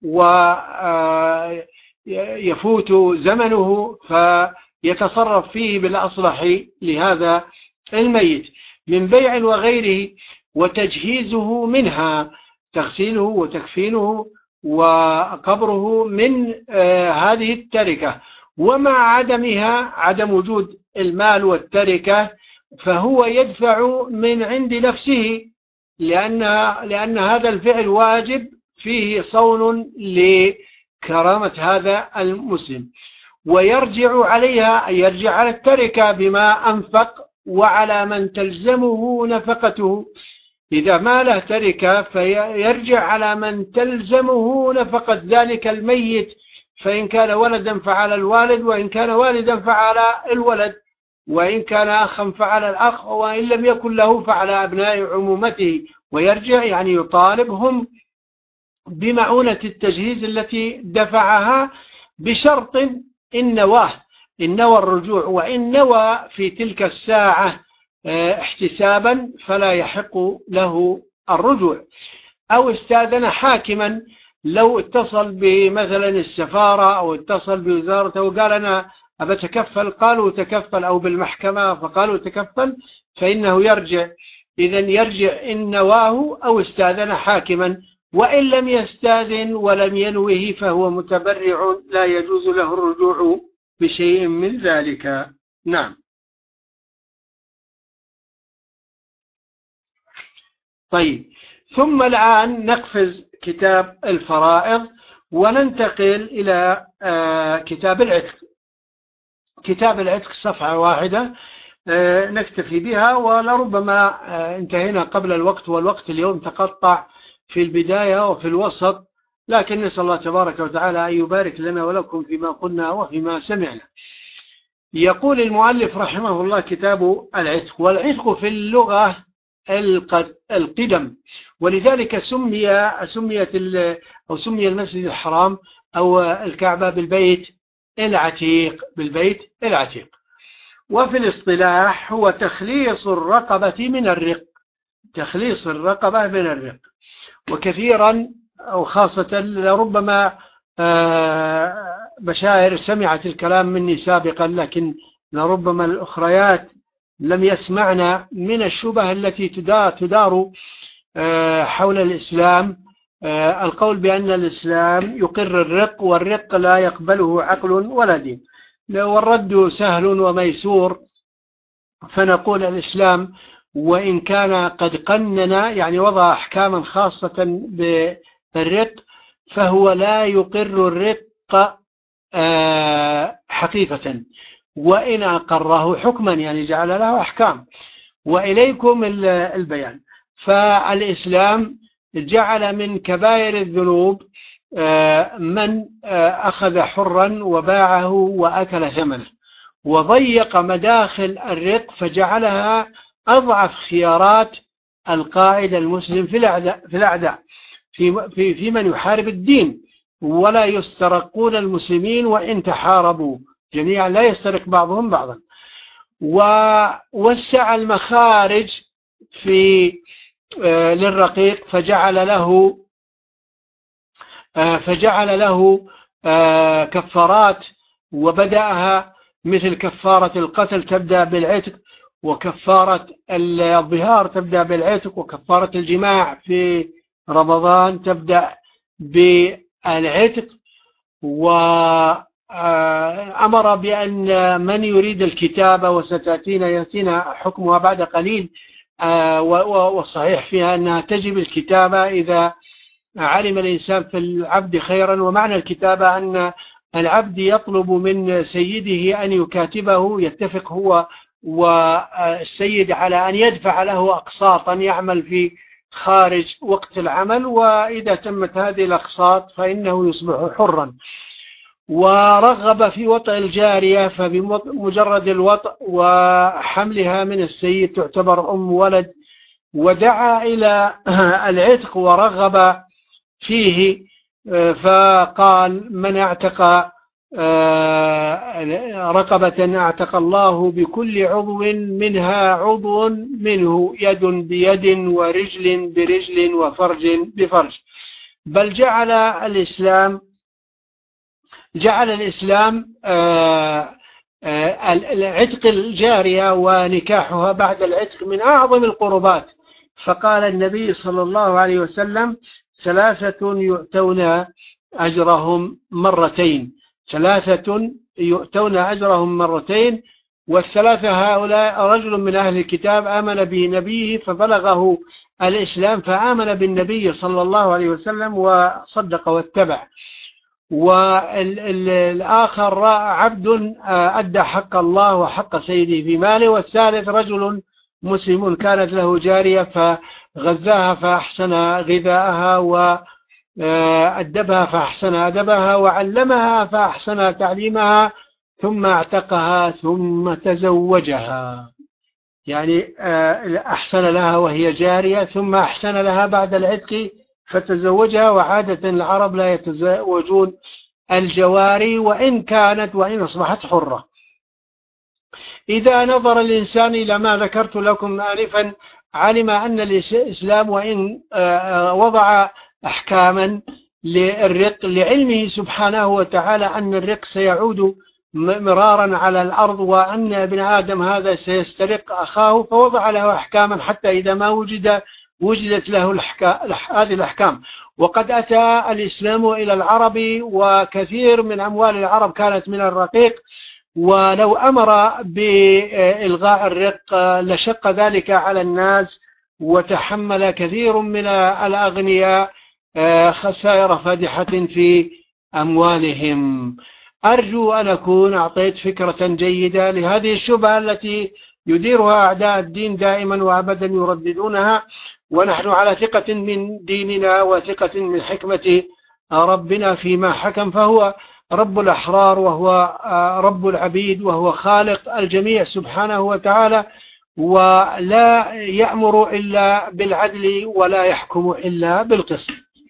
ويفوت زمنه فيتصرف فيه بالأصلح لهذا الميت من بيع وغيره، وتجهيزه منها تغسيله وتكفينه وقبره من هذه التركة. ومع عدمها عدم وجود المال والتركة فهو يدفع من عند نفسه، لأن, لأن هذا الفعل واجب فيه صون لكرامة هذا المسلم، ويرجع عليها أي يرجع على التركة بما أنفق وعلى من تلزمه نفقته. إذا ما له تركة فيرجع على من تلزمه نفقة ذلك الميت، فإن كان ولدا فعلى الوالد، وإن كان والدا فعلى الولد، وإن كان أخا فعلى الأخ، وإن لم يكن له فعلى أبناء عمومته. ويرجع يعني يطالبهم بمعونة التجهيز التي دفعها بشرط إن نواه إن نوى الرجوع، وإن نوى في تلك الساعة احتسابا فلا يحق له الرجوع. أو استاذن حاكما لو اتصل بمثلا السفارة أو اتصل بوزارته وقال أنا أبتكفل، قالوا تكفل، أو بالمحكمة فقالوا تكفل، فإنه يرجع. إذن يرجع إن نواه أو استاذن حاكما، وإن لم يستاذن ولم ينوه فهو متبرع لا يجوز له الرجوع بشيء من ذلك. نعم. طيب، ثم الآن نقفز كتاب الفرائض وننتقل إلى كتاب العتق. كتاب العتق صفحة واحدة نكتفي بها، ولربما انتهينا قبل الوقت، والوقت اليوم تقطع في البداية وفي الوسط، لكن نسأل الله تبارك وتعالى أن يبارك لنا ولكم فيما قلنا وفيما سمعنا. يقول المؤلف رحمه الله: كتاب العتق. والعتق في اللغة القدم، ولذلك سمي سميت أو سمي المسجد الحرام أو الكعبة بالبيت العتيق، بالبيت العتيق. وفي الاصطلاح هو تخليص الرقبة من الرق، تخليص الرقبة من الرق. وكثيرا أو خاصة لربما بشائر سمعت الكلام مني سابقا، لكن لربما الأخريات لم يسمعنا من الشبه التي تدار حول الإسلام. القول بأن الإسلام يقر الرق، والرق لا يقبله عقل ولا دين، والرد سهل وميسور. فنقول الإسلام وإن كان قد قنن، يعني وضع أحكاما خاصة بالرق، فهو لا يقر الرق حقيقة، وإن أقره حكما يعني جعل له أحكام. وإليكم البيان. فالإسلام جعل من كبائر الذنوب من أخذ حرا وباعه وأكل ثمنه، وضيق مداخل الرق فجعلها أضعف خيارات القائد المسلم في الأعداء في الأعداء في في في من يحارب الدين. ولا يسترقون المسلمين وإن تحاربوا جميعا، لا يسترق بعضهم بعضا. ووسع المخارج في للرقيق فجعل له فجعل له كفارات، وبدأها مثل كفارة القتل تبدأ بالعتق، وكفارة الظهار تبدأ بالعتق، وكفارة الجماع في رمضان تبدأ بالعتق. وأمر بأن من يريد الكتابة، وستأتينا يأتينا حكمها بعد قليل، والصحيح فيها أنها تجب الكتابة إذا علم الإنسان في العبد خيرا. ومعنى الكتابة أن العبد يطلب من سيده أن يكاتبه، يتفق هو والسيد على أن يدفع له أقساطا يعمل في خارج وقت العمل، وإذا تمت هذه الأقساط فإنه يصبح حرا. ورغب في وطئ الجارية، فبمجرد الوطئ وحملها من السيد تعتبر أم ولد. ودعا إلى العتق ورغب فيه، فقال: من اعتق رقبة اعتق الله بكل عضو منها عضو منه، يد بيد ورجل برجل وفرج بفرج. بل جعل الإسلام جعل الإسلام العتق الجارية ونكاحها بعد العتق من أعظم القربات. فقال النبي صلى الله عليه وسلم: ثلاثة يؤتون أجرهم مرتين، ثلاثة يؤتون أجرهم مرتين. والثلاثة هؤلاء: رجل من أهل الكتاب آمن بنبيه فبلغه الإسلام فآمن بالنبي صلى الله عليه وسلم وصدق واتبع. والآخر عبد أدى حق الله وحق سيده في ماله. والثالث رجل مسلم كانت له جارية فغذاها فأحسن غذاءها، وأدبها فأحسن أدبها، وعلمها فأحسن تعليمها، ثم اعتقها ثم تزوجها. يعني أحسن لها وهي جارية، ثم أحسن لها بعد العتق فتزوجها. وعادة العرب لا يتزوجون الجواري وإن كانت وإن أصبحت حرة. إذا نظر الإنسان إلى ما ذكرت لكم آنفا علم أن الإسلام وإن وضع أحكاما للرق لعلمه سبحانه وتعالى أن الرق سيعود مرارا على الأرض، وأن ابن آدم هذا سيسترق أخاه، فوضع له أحكاما حتى إذا ما وجد وجدت له هذه الأحكام. وقد أتى الإسلام إلى العرب، وكثير من أموال العرب كانت من الرقيق، ولو أمر بإلغاء الرق لشق ذلك على الناس، وتحمل كثير من الأغنياء خسائر فادحة في أموالهم. أرجو أن أكون أعطيت فكرة جيدة لهذه الشبهة التي يديرها أعداء الدين دائما وأبدا يرددونها، ونحن على ثقة من ديننا وثقة من حكمة ربنا فيما حكم، فهو رب الأحرار وهو رب العبيد وهو خالق الجميع سبحانه وتعالى، ولا يأمر إلا بالعدل ولا يحكم إلا بالقسط.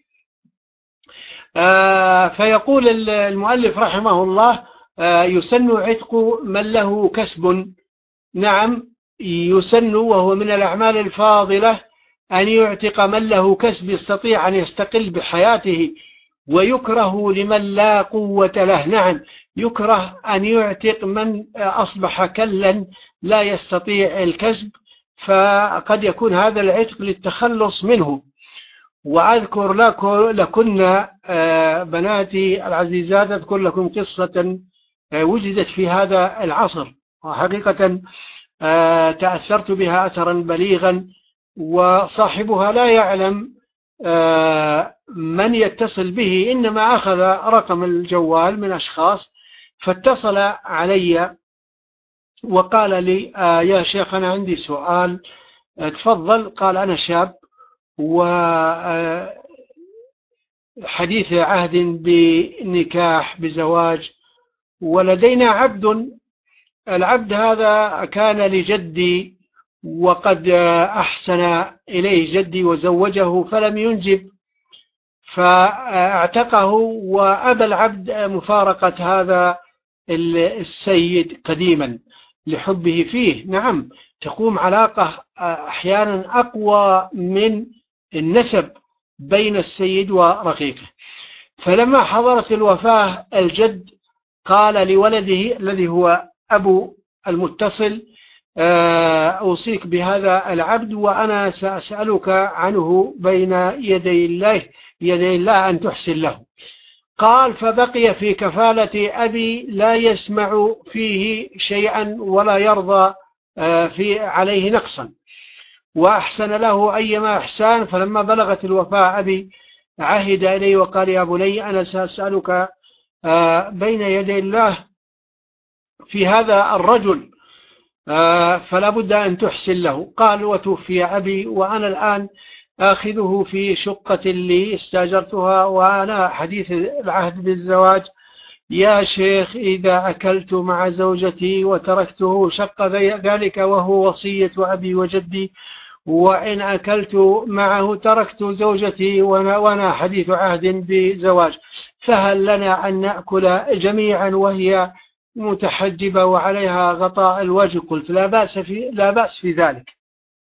فيقول المؤلف رحمه الله: يسن عتق من له كسب. نعم، يسن، وهو من الأعمال الفاضلة أن يعتق من له كسب يستطيع أن يستقل بحياته، ويكره لمن لا قوة له. نعم، يكره أن يعتق من أصبح كلا لا يستطيع الكسب، فقد يكون هذا العتق للتخلص منه. وأذكر لكن بناتي العزيزات، أذكر لكم قصة وجدت في هذا العصر، وحقيقة تأثرت بها أثرا بليغا، وصاحبها لا يعلم من يتصل به، إنما أخذ رقم الجوال من أشخاص، فاتصل علي وقال لي: يا شيخ أنا عندي سؤال. تفضل. قال: أنا شاب وحديث عهد بنكاح بزواج، ولدينا عبد. العبد هذا كان لجدي، وقد أحسن إليه جدي وزوجه فلم ينجب، فاعتقه، وأبى العبد مفارقة هذا السيد قديما لحبه فيه. نعم، تقوم علاقة أحيانا أقوى من النسب بين السيد ورقيقه. فلما حضرت الوفاة الجد قال لولده الذي هو أبو المتصل: أوصيك بهذا العبد، وأنا سأسألك عنه بين يدي الله يدي الله أن تحسن له. قال: فبقي في كفالة أبي لا يسمع فيه شيئا ولا يرضى في عليه نقصا، وأحسن له أيما إحسان. فلما بلغت الوفاة أبي عهد إليه وقال: يا بني أنا سأسألك بين يدي الله في هذا الرجل، فلا بد أن تحسن له. قال: وتوفي أبي، وأنا الآن آخذه في شقة لي استاجرتها، وأنا حديث العهد بالزواج. يا شيخ، إذا أكلت مع زوجتي وتركته شق ذلك وهو وصية أبي وجدي، وإن أكلت معه تركت زوجتي وأنا حديث عهد بزواج، فهل لنا أن نأكل جميعا وهي متحجبة وعليها غطاء الوجه؟ قلت: لا بأس في, لا بأس في ذلك.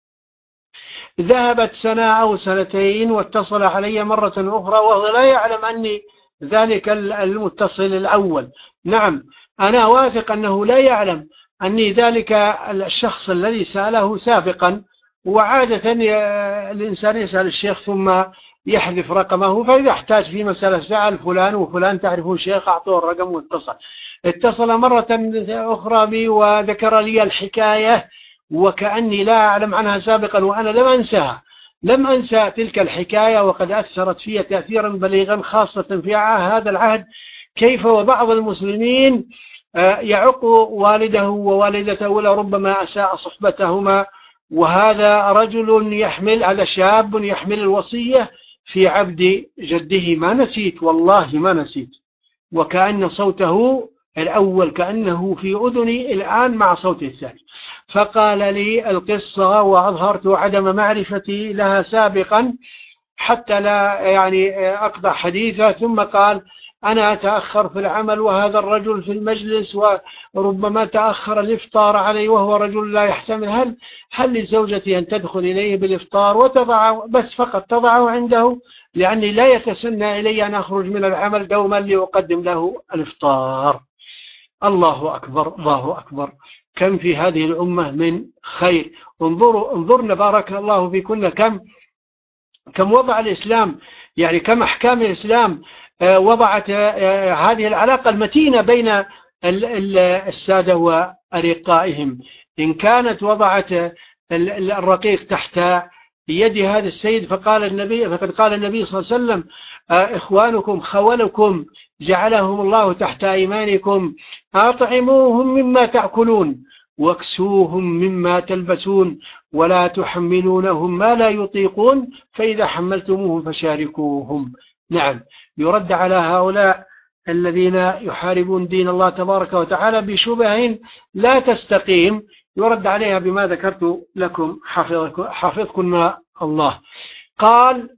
ذهبت سنة أو سنتين، واتصل علي مرة أخرى وهو لا يعلم أني ذلك المتصل الأول. نعم، أنا واثق أنه لا يعلم أني ذلك الشخص الذي سأله سابقا، وعادة الإنسان يسأل الشيخ ثم يحذف رقمه، فإذا احتاج في مسألة سأل فلان وفلان تعرفه الشيخ، أعطوه الرقم واتصل. اتصل مرة أخرى بي وذكر لي الحكاية وكأني لا أعلم عنها سابقا، وأنا لم أنساها، لم أنسى تلك الحكاية، وقد أثرت في تأثيرا بليغا، خاصة في هذا العهد، كيف وبعض المسلمين يعق والده ووالدته ولربما أساء صحبتهما، وهذا رجل يحمل، هذا شاب يحمل الوصية في عبد جده. ما نسيت، والله ما نسيت، وكأن صوته الأول كأنه في أذني الآن مع صوته الثاني. فقال لي القصة، وأظهرت عدم معرفتي لها سابقا حتى لا يعني أقطع حديثه. ثم قال: أنا أتأخر في العمل وهذا الرجل في المجلس وربما تأخر الإفطار عليه وهو رجل لا يحتمل، هل هل لزوجتي أن تدخل إليه بالإفطار وتضعه بس فقط تضعه عنده، لأني لا يتسنى إلي أن أخرج من العمل دوما لأقدم له الإفطار. الله أكبر الله أكبر، كم في هذه الأمة من خير. انظروا انظرنا بارك الله فيكن كم كم وضع الإسلام، يعني كم أحكام الإسلام وضعت هذه العلاقة المتينة بين السادة وأرقائهم. إن كانت وضعت الرقيق تحت بيد هذا السيد، فقال النبي فقد قال النبي صلى الله عليه وسلم: إخوانكم خولكم جعلهم الله تحت أيمانكم، أطعموهم مما تأكلون واكسوهم مما تلبسون ولا تحملونهم ما لا يطيقون فإذا حملتموهم فشاركوهم. نعم، يرد على هؤلاء الذين يحاربون دين الله تبارك وتعالى بشبه لا تستقيم، يرد عليها بما ذكرت لكم حافظكم الله. قال: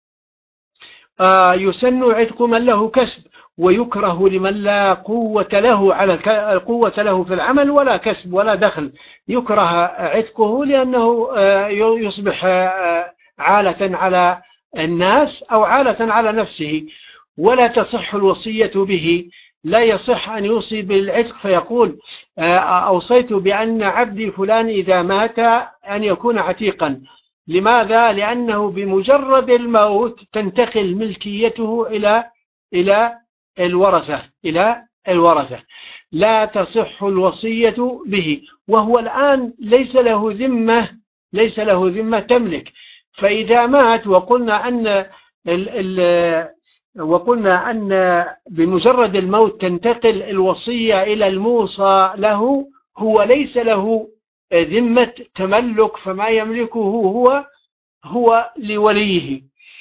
آه يسن عتق من له كسب ويكره لمن لا قوة له على القوة له في العمل ولا كسب ولا دخل، يكره عتقه لأنه آه يصبح آه عالة على الناس أو عالة على نفسه، ولا تصح الوصية به. لا يصح أن يوصي بالعتق فيقول: أوصيت بأن عبدي فلان إذا مات أن يكون عتيقا. لماذا؟ لأنه بمجرد الموت تنتقل ملكيته إلى إلى الورثة إلى الورثة لا تصح الوصية به، وهو الآن ليس له ذمة ليس له ذمة تملك. فإذا مات وقلنا أن ال ال وقلنا أن بمجرد الموت تنتقل الوصية إلى الموصى له، هو ليس له ذمة تملك، فما يملكه هو هو لوليه.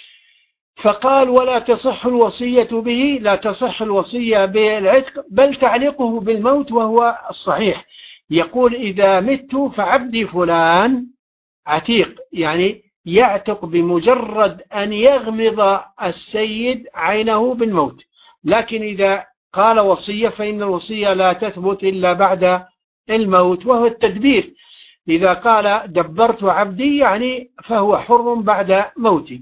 فقال: ولا تصح الوصية به، لا تصح الوصية بالعتق بل تعلقه بالموت، وهو الصحيح. يقول: إذا مت فعبدي فلان عتيق، يعني يعتق بمجرد أن يغمض السيد عينه بالموت. لكن إذا قال وصية فإن الوصية لا تثبت إلا بعد الموت، وهو التدبير. إذا قال دبرت عبدي يعني فهو حر بعد موتي،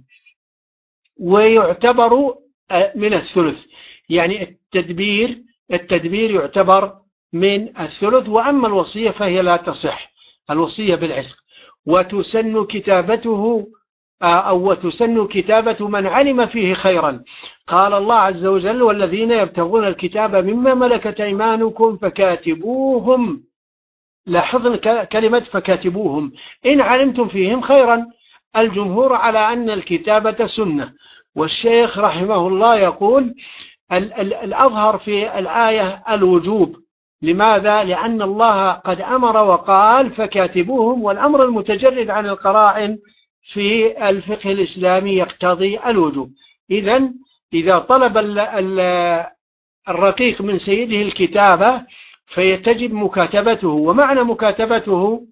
ويعتبر من الثلث، يعني التدبير التدبير يعتبر من الثلث. وأما الوصية فهي لا تصح، الوصية بالعتق. وتسن كتابته أو وتسن كتابة من علم فيه خيرا. قال الله عز وجل: والذين يبتغون الكتاب مما ملكت أيمانكم فكاتبوهم. لاحظنا كلمة فكاتبوهم، إن علمتم فيهم خيرا. الجمهور على أن الكتابة سنة، والشيخ رحمه الله يقول: الأظهر في الآية الوجوب. لماذا؟ لأن الله قد أمر وقال فكاتبوهم، والأمر المتجرد عن القرائن في الفقه الإسلامي يقتضي الوجوب. إذن إذا طلب الرقيق من سيده الكتابة فيتجب مكاتبته. ومعنى مكاتبته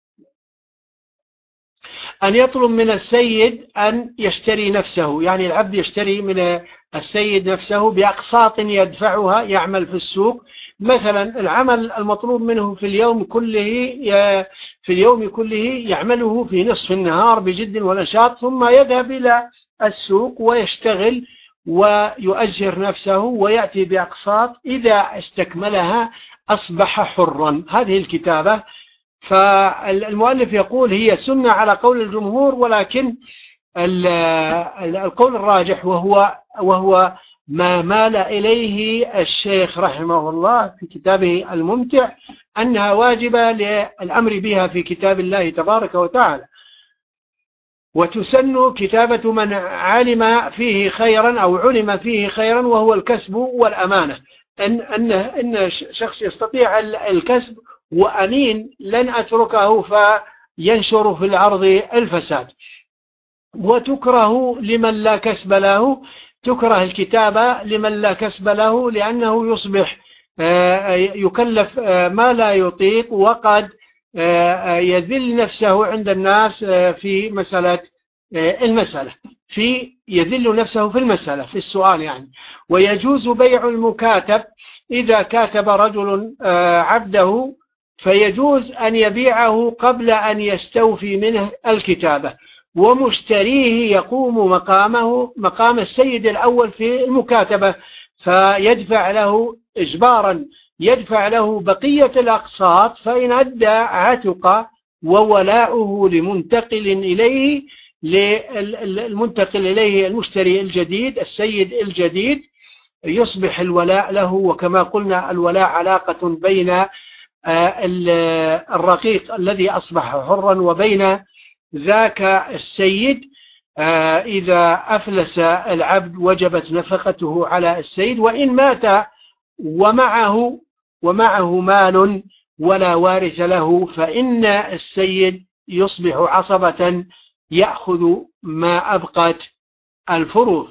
أن يطلب من السيد أن يشتري نفسه، يعني العبد يشتري من السيد نفسه بأقساط يدفعها، يعمل في السوق مثلا، العمل المطلوب منه في اليوم كله في اليوم كله يعمله في نصف النهار بجد ونشاط، ثم يذهب إلى السوق ويشتغل ويؤجر نفسه ويأتي بأقساط، إذا استكملها أصبح حرا. هذه الكتابة. فالمؤلف يقول هي سنة على قول الجمهور، ولكن القول الراجح وهو وهو ما مال إليه الشيخ رحمه الله في كتابه الممتع، أنها واجبة للأمر بها في كتاب الله تبارك وتعالى. وتسن كتابة من علم فيه خيرا أو علم فيه خيرا، وهو الكسب والأمانة. أن أن أن شخص يستطيع الكسب وأمين لن أتركه فينشر في الأرض الفساد. وتكره لمن لا كسب له، تكره الكتابة لمن لا كسب له، لأنه يصبح يكلف ما لا يطيق، وقد يذل نفسه عند الناس في مسألة المسألة في يذل نفسه في المسألة في السؤال يعني. ويجوز بيع المكاتب إذا كاتب رجل عبده فيجوز أن يبيعه قبل أن يستوفي منه الكتابة، ومشتريه يقوم مقامه مقام السيد الأول في المكاتبة، فيدفع له إجبارا يدفع له بقية الأقساط، فإن أدى عتق وولاؤه لمنتقل إليه للمنتقل إليه المشتري الجديد السيد الجديد يصبح الولاء له. وكما قلنا الولاء علاقة بين الرقيق الذي أصبح حرا وبين ذاك السيد. إذا أفلس العبد وجبت نفقته على السيد، وإن مات ومعه ومعه مال ولا وارث له فإن السيد يصبح عصبة يأخذ ما أبقت الفروض.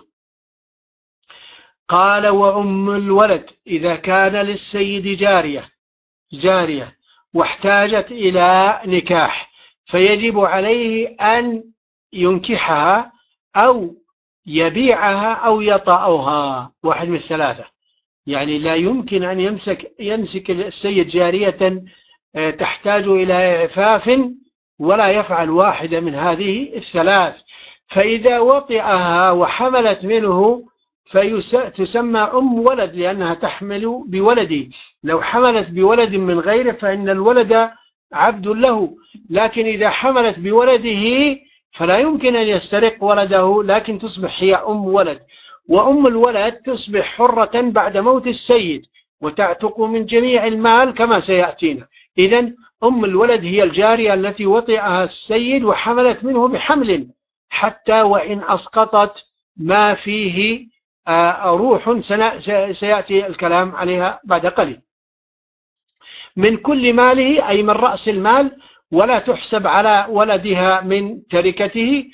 قال وأم الولد إذا كان للسيد جارية جارية واحتاجت إلى نكاح فيجب عليه أن ينكحها أو يبيعها أو يطأها، واحد من الثلاثة. يعني لا يمكن أن يمسك يمسك السيد جارية تحتاج إلى إعفاف ولا يفعل واحدة من هذه الثلاث. فإذا وطئها وحملت منه فتسمى أم ولد لأنها تحمل بولده. لو حملت بولد من غيره فإن الولد عبد له، لكن إذا حملت بولده فلا يمكن أن يسترق ولده، لكن تصبح هي أم ولد. وأم الولد تصبح حرة بعد موت السيد وتعتق من جميع المال كما سيأتينا. إذن أم الولد هي الجارية التي وطئها السيد وحملت منه بحمل حتى وإن أسقطت ما فيه روح سيأتي الكلام عليها بعد قليل. من كل ماله أي من رأس المال، ولا تحسب على ولدها من تركته،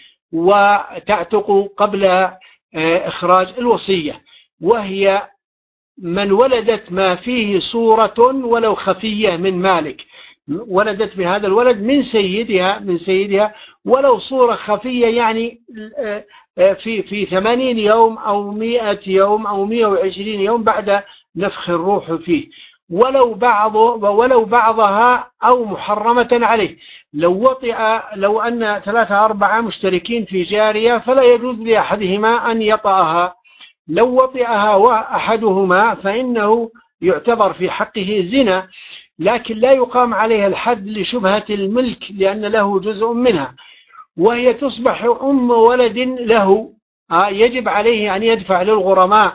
وتعتق قبل إخراج الوصية. وهي من ولدت ما فيه صورة ولو خفية من مالك، ولدت بهذا الولد من سيدها من سيدها ولو صورة خفية، يعني في في ثمانين يوم أو مئة يوم أو مئة وعشرين يوم بعد نفخ الروح فيه، ولو بعض ولو بعضها أو محرمة عليه. لو وطئ لو أن ثلاثة أربعة مشتركين في جارية فلا يجوز لأحدهما أن يطأها. لو وطئها أحدهما فإنه يعتبر في حقه زنا، لكن لا يقام عليها الحد لشبهة الملك لأن له جزء منها. وهي تصبح أم ولد له، يجب عليه أن يدفع للغرماء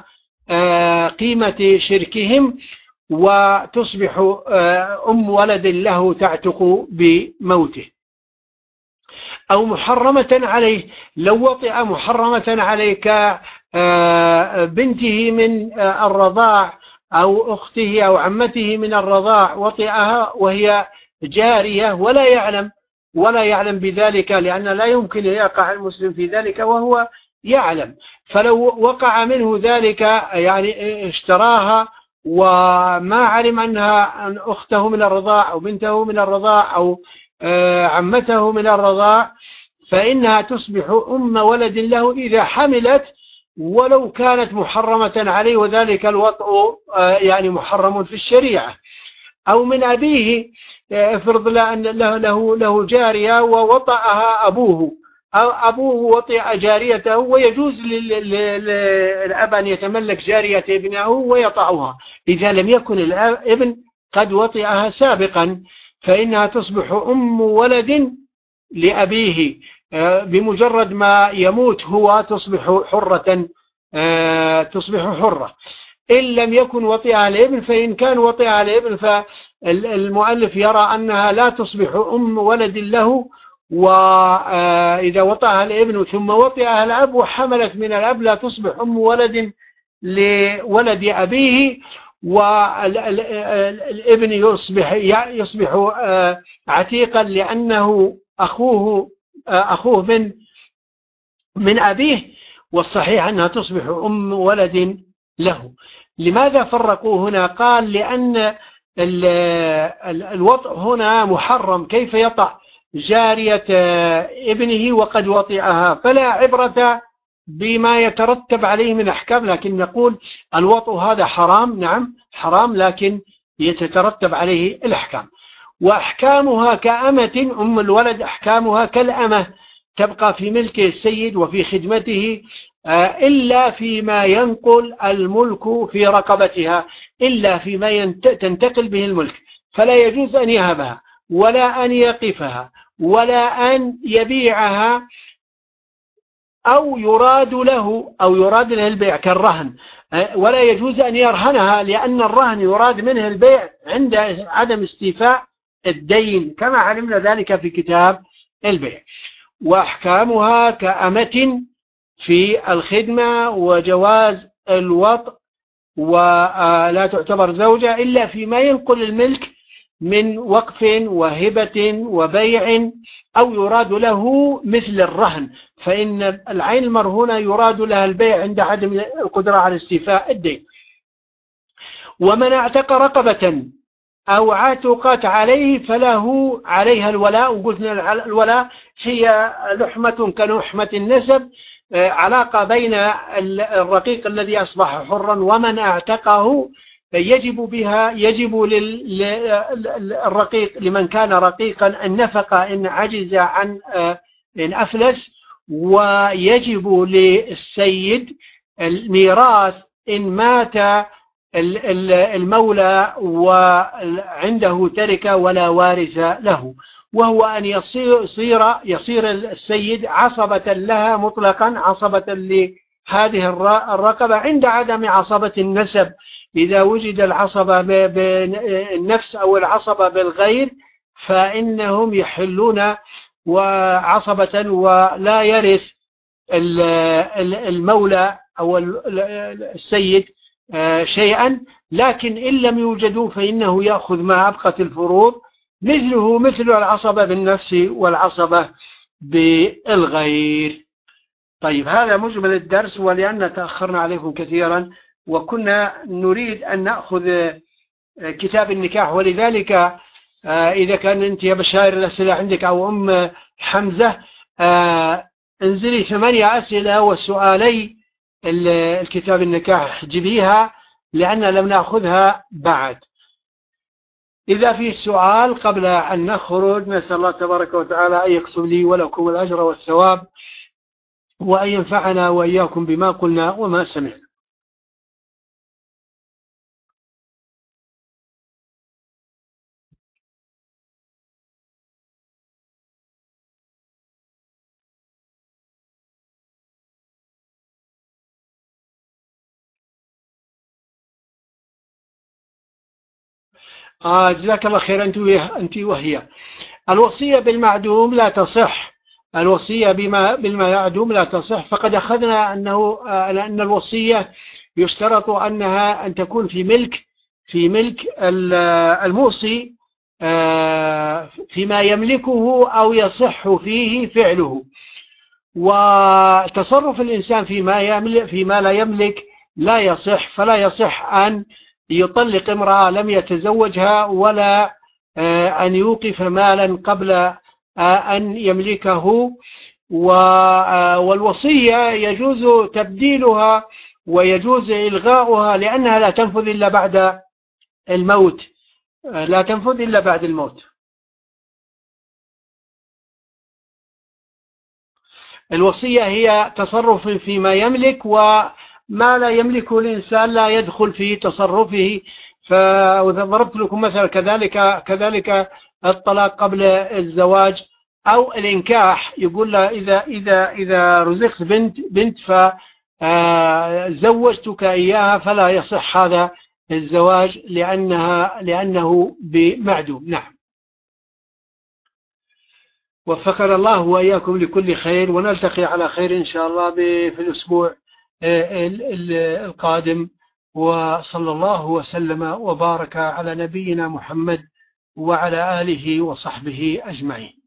قيمة شركهم، وتصبح أم ولد له تعتق بموته. أو محرمة عليه، لو وطئ محرمة عليه كبنته من الرضاع أو أخته أو عمته من الرضاع، وطئها وهي جارية ولا يعلم ولا يعلم بذلك، لأن لا يمكن أن يقع المسلم في ذلك وهو يعلم. فلو وقع منه ذلك يعني اشتراها وما علم أنها أخته من الرضاع أو بنته من الرضاع أو عمته من الرضاع، فإنها تصبح أم ولد له إذا حملت ولو كانت محرمة عليه، وذلك الوطء يعني محرم في الشريعة. أو من أبيه، افرض له, له, له جارية ووطأها أبوه، أو أبوه وطئ جاريته، ويجوز للأب أن يتملك جارية ابنه ويطأها إذا لم يكن الابن قد وطئها سابقا، فإنها تصبح أم ولد لأبيه. بمجرد ما يموت هو تصبح حرة تصبح حرة. إن لم يكن وطئها الابن، فإن كان وطئها الابن فالمؤلف يرى أنها لا تصبح أم ولد له. وإذا وطئها الابن ثم وطئها الأب وحملت من الأب لا تصبح أم ولد لولد أبيه، والابن يصبح يصبح عتيقا لأنه أخوه أخوه من من أبيه. والصحيح أنها تصبح أم ولد له. لماذا فرقوا هنا؟ قال لأن الوطء هنا محرم، كيف يطأ جارية ابنه وقد وطئها؟ فلا عبرة بما يترتب عليه من أحكام، لكن نقول الوطء هذا حرام، نعم حرام، لكن يتترتب عليه الأحكام. وأحكامها كأمة أم الولد أحكامها كالأمة، تبقى في ملك السيد وفي خدمته إلا فيما ينقل الملك في رقبتها، إلا فيما تنتقل به الملك، فلا يجوز أن يهبها ولا أن يقفها ولا أن يبيعها أو يراد له أو يراد له البيع كالرهن، ولا يجوز أن يرهنها، لأن الرهن يراد منه البيع عند عدم استيفاء الدين، كما علمنا ذلك في كتاب البيع. وأحكامها كأمة في الخدمة، وجواز الوطء، ولا تعتبر زوجة إلا فيما ينقل الملك من وقف وهبة وبيع أو يراد له مثل الرهن، فإن العين المرهونة يراد لها البيع عند عدم القدرة على استيفاء الدين. ومن اعتق رقبة أو عتقت عليه فله عليها الولاء، وقلنا الولاء هي لحمة كلحمة النسب، علاقة بين الرقيق الذي أصبح حرا ومن اعتقه، يجب بها يجب للرقيق لمن كان رقيقا النفقة إن عجز عن إن أفلس، ويجب للسيد الميراث إن مات المولى وعنده تركة ولا وارث له، وهو أن يصير يصير السيد عصبة لها مطلقا، عصبة لهذه الرقبة عند عدم عصبة النسب. إذا وجد العصبة بالنفس أو العصبة بالغير فإنهم يحلون وعصبة ولا يرث المولى أو السيد شيئا، لكن إن لم يوجدوا فإنه يأخذ ما أبقت الفروض، مثله مثل العصبة بالنفس والعصبة بالغير. طيب، هذا مجمل الدرس، ولأن تأخرنا عليكم كثيرا وكنا نريد أن نأخذ كتاب النكاح، ولذلك إذا كان أنت يا بشاير الأسئلة عندك أو أم حمزة انزلي ثمانية أسئلة والسؤالي الكتاب النكاح جيبيها، لأننا لم نأخذها بعد. إذا في سؤال قبل أن نخرج، نسأل الله تبارك وتعالى أن يكتب لي ولكم الأجر والثواب، وأن ينفعنا وإياكم بما قلنا وما سمعنا. آه جزاك الله خير. أنت أنت وهي الوصية بالمعدوم لا تصح، الوصية بما بالما يعدوم لا تصح، فقد أخذنا أنه أن الوصية يشترط أنها أن تكون في ملك في ملك الموصي فيما يملكه أو يصح فيه فعله، وتصرف الإنسان فيما يملك فيما لا يملك لا يصح، فلا يصح أن يطلق امرأة لم يتزوجها ولا أن يوقف مالا قبل أن يملكه. والوصية يجوز تبديلها ويجوز إلغاؤها، لأنها لا تنفذ إلا بعد الموت، لا تنفذ إلا بعد الموت. الوصية هي تصرف فيما يملك، وما لا يملكه الإنسان لا يدخل في تصرفه. فضربت لكم مثلا كذلك كذلك الطلاق قبل الزواج أو الإنكاح، يقول له إذا إذا إذا رزقت بنت بنت فزوجتك إياها فلا يصح هذا الزواج لأنها لأنه بمعدوم. نعم، وفقنا الله وإياكم لكل خير، ونلتقي على خير إن شاء الله في الأسبوع القادم، وصلى الله وسلم وبارك على نبينا محمد وعلى آله وصحبه أجمعين.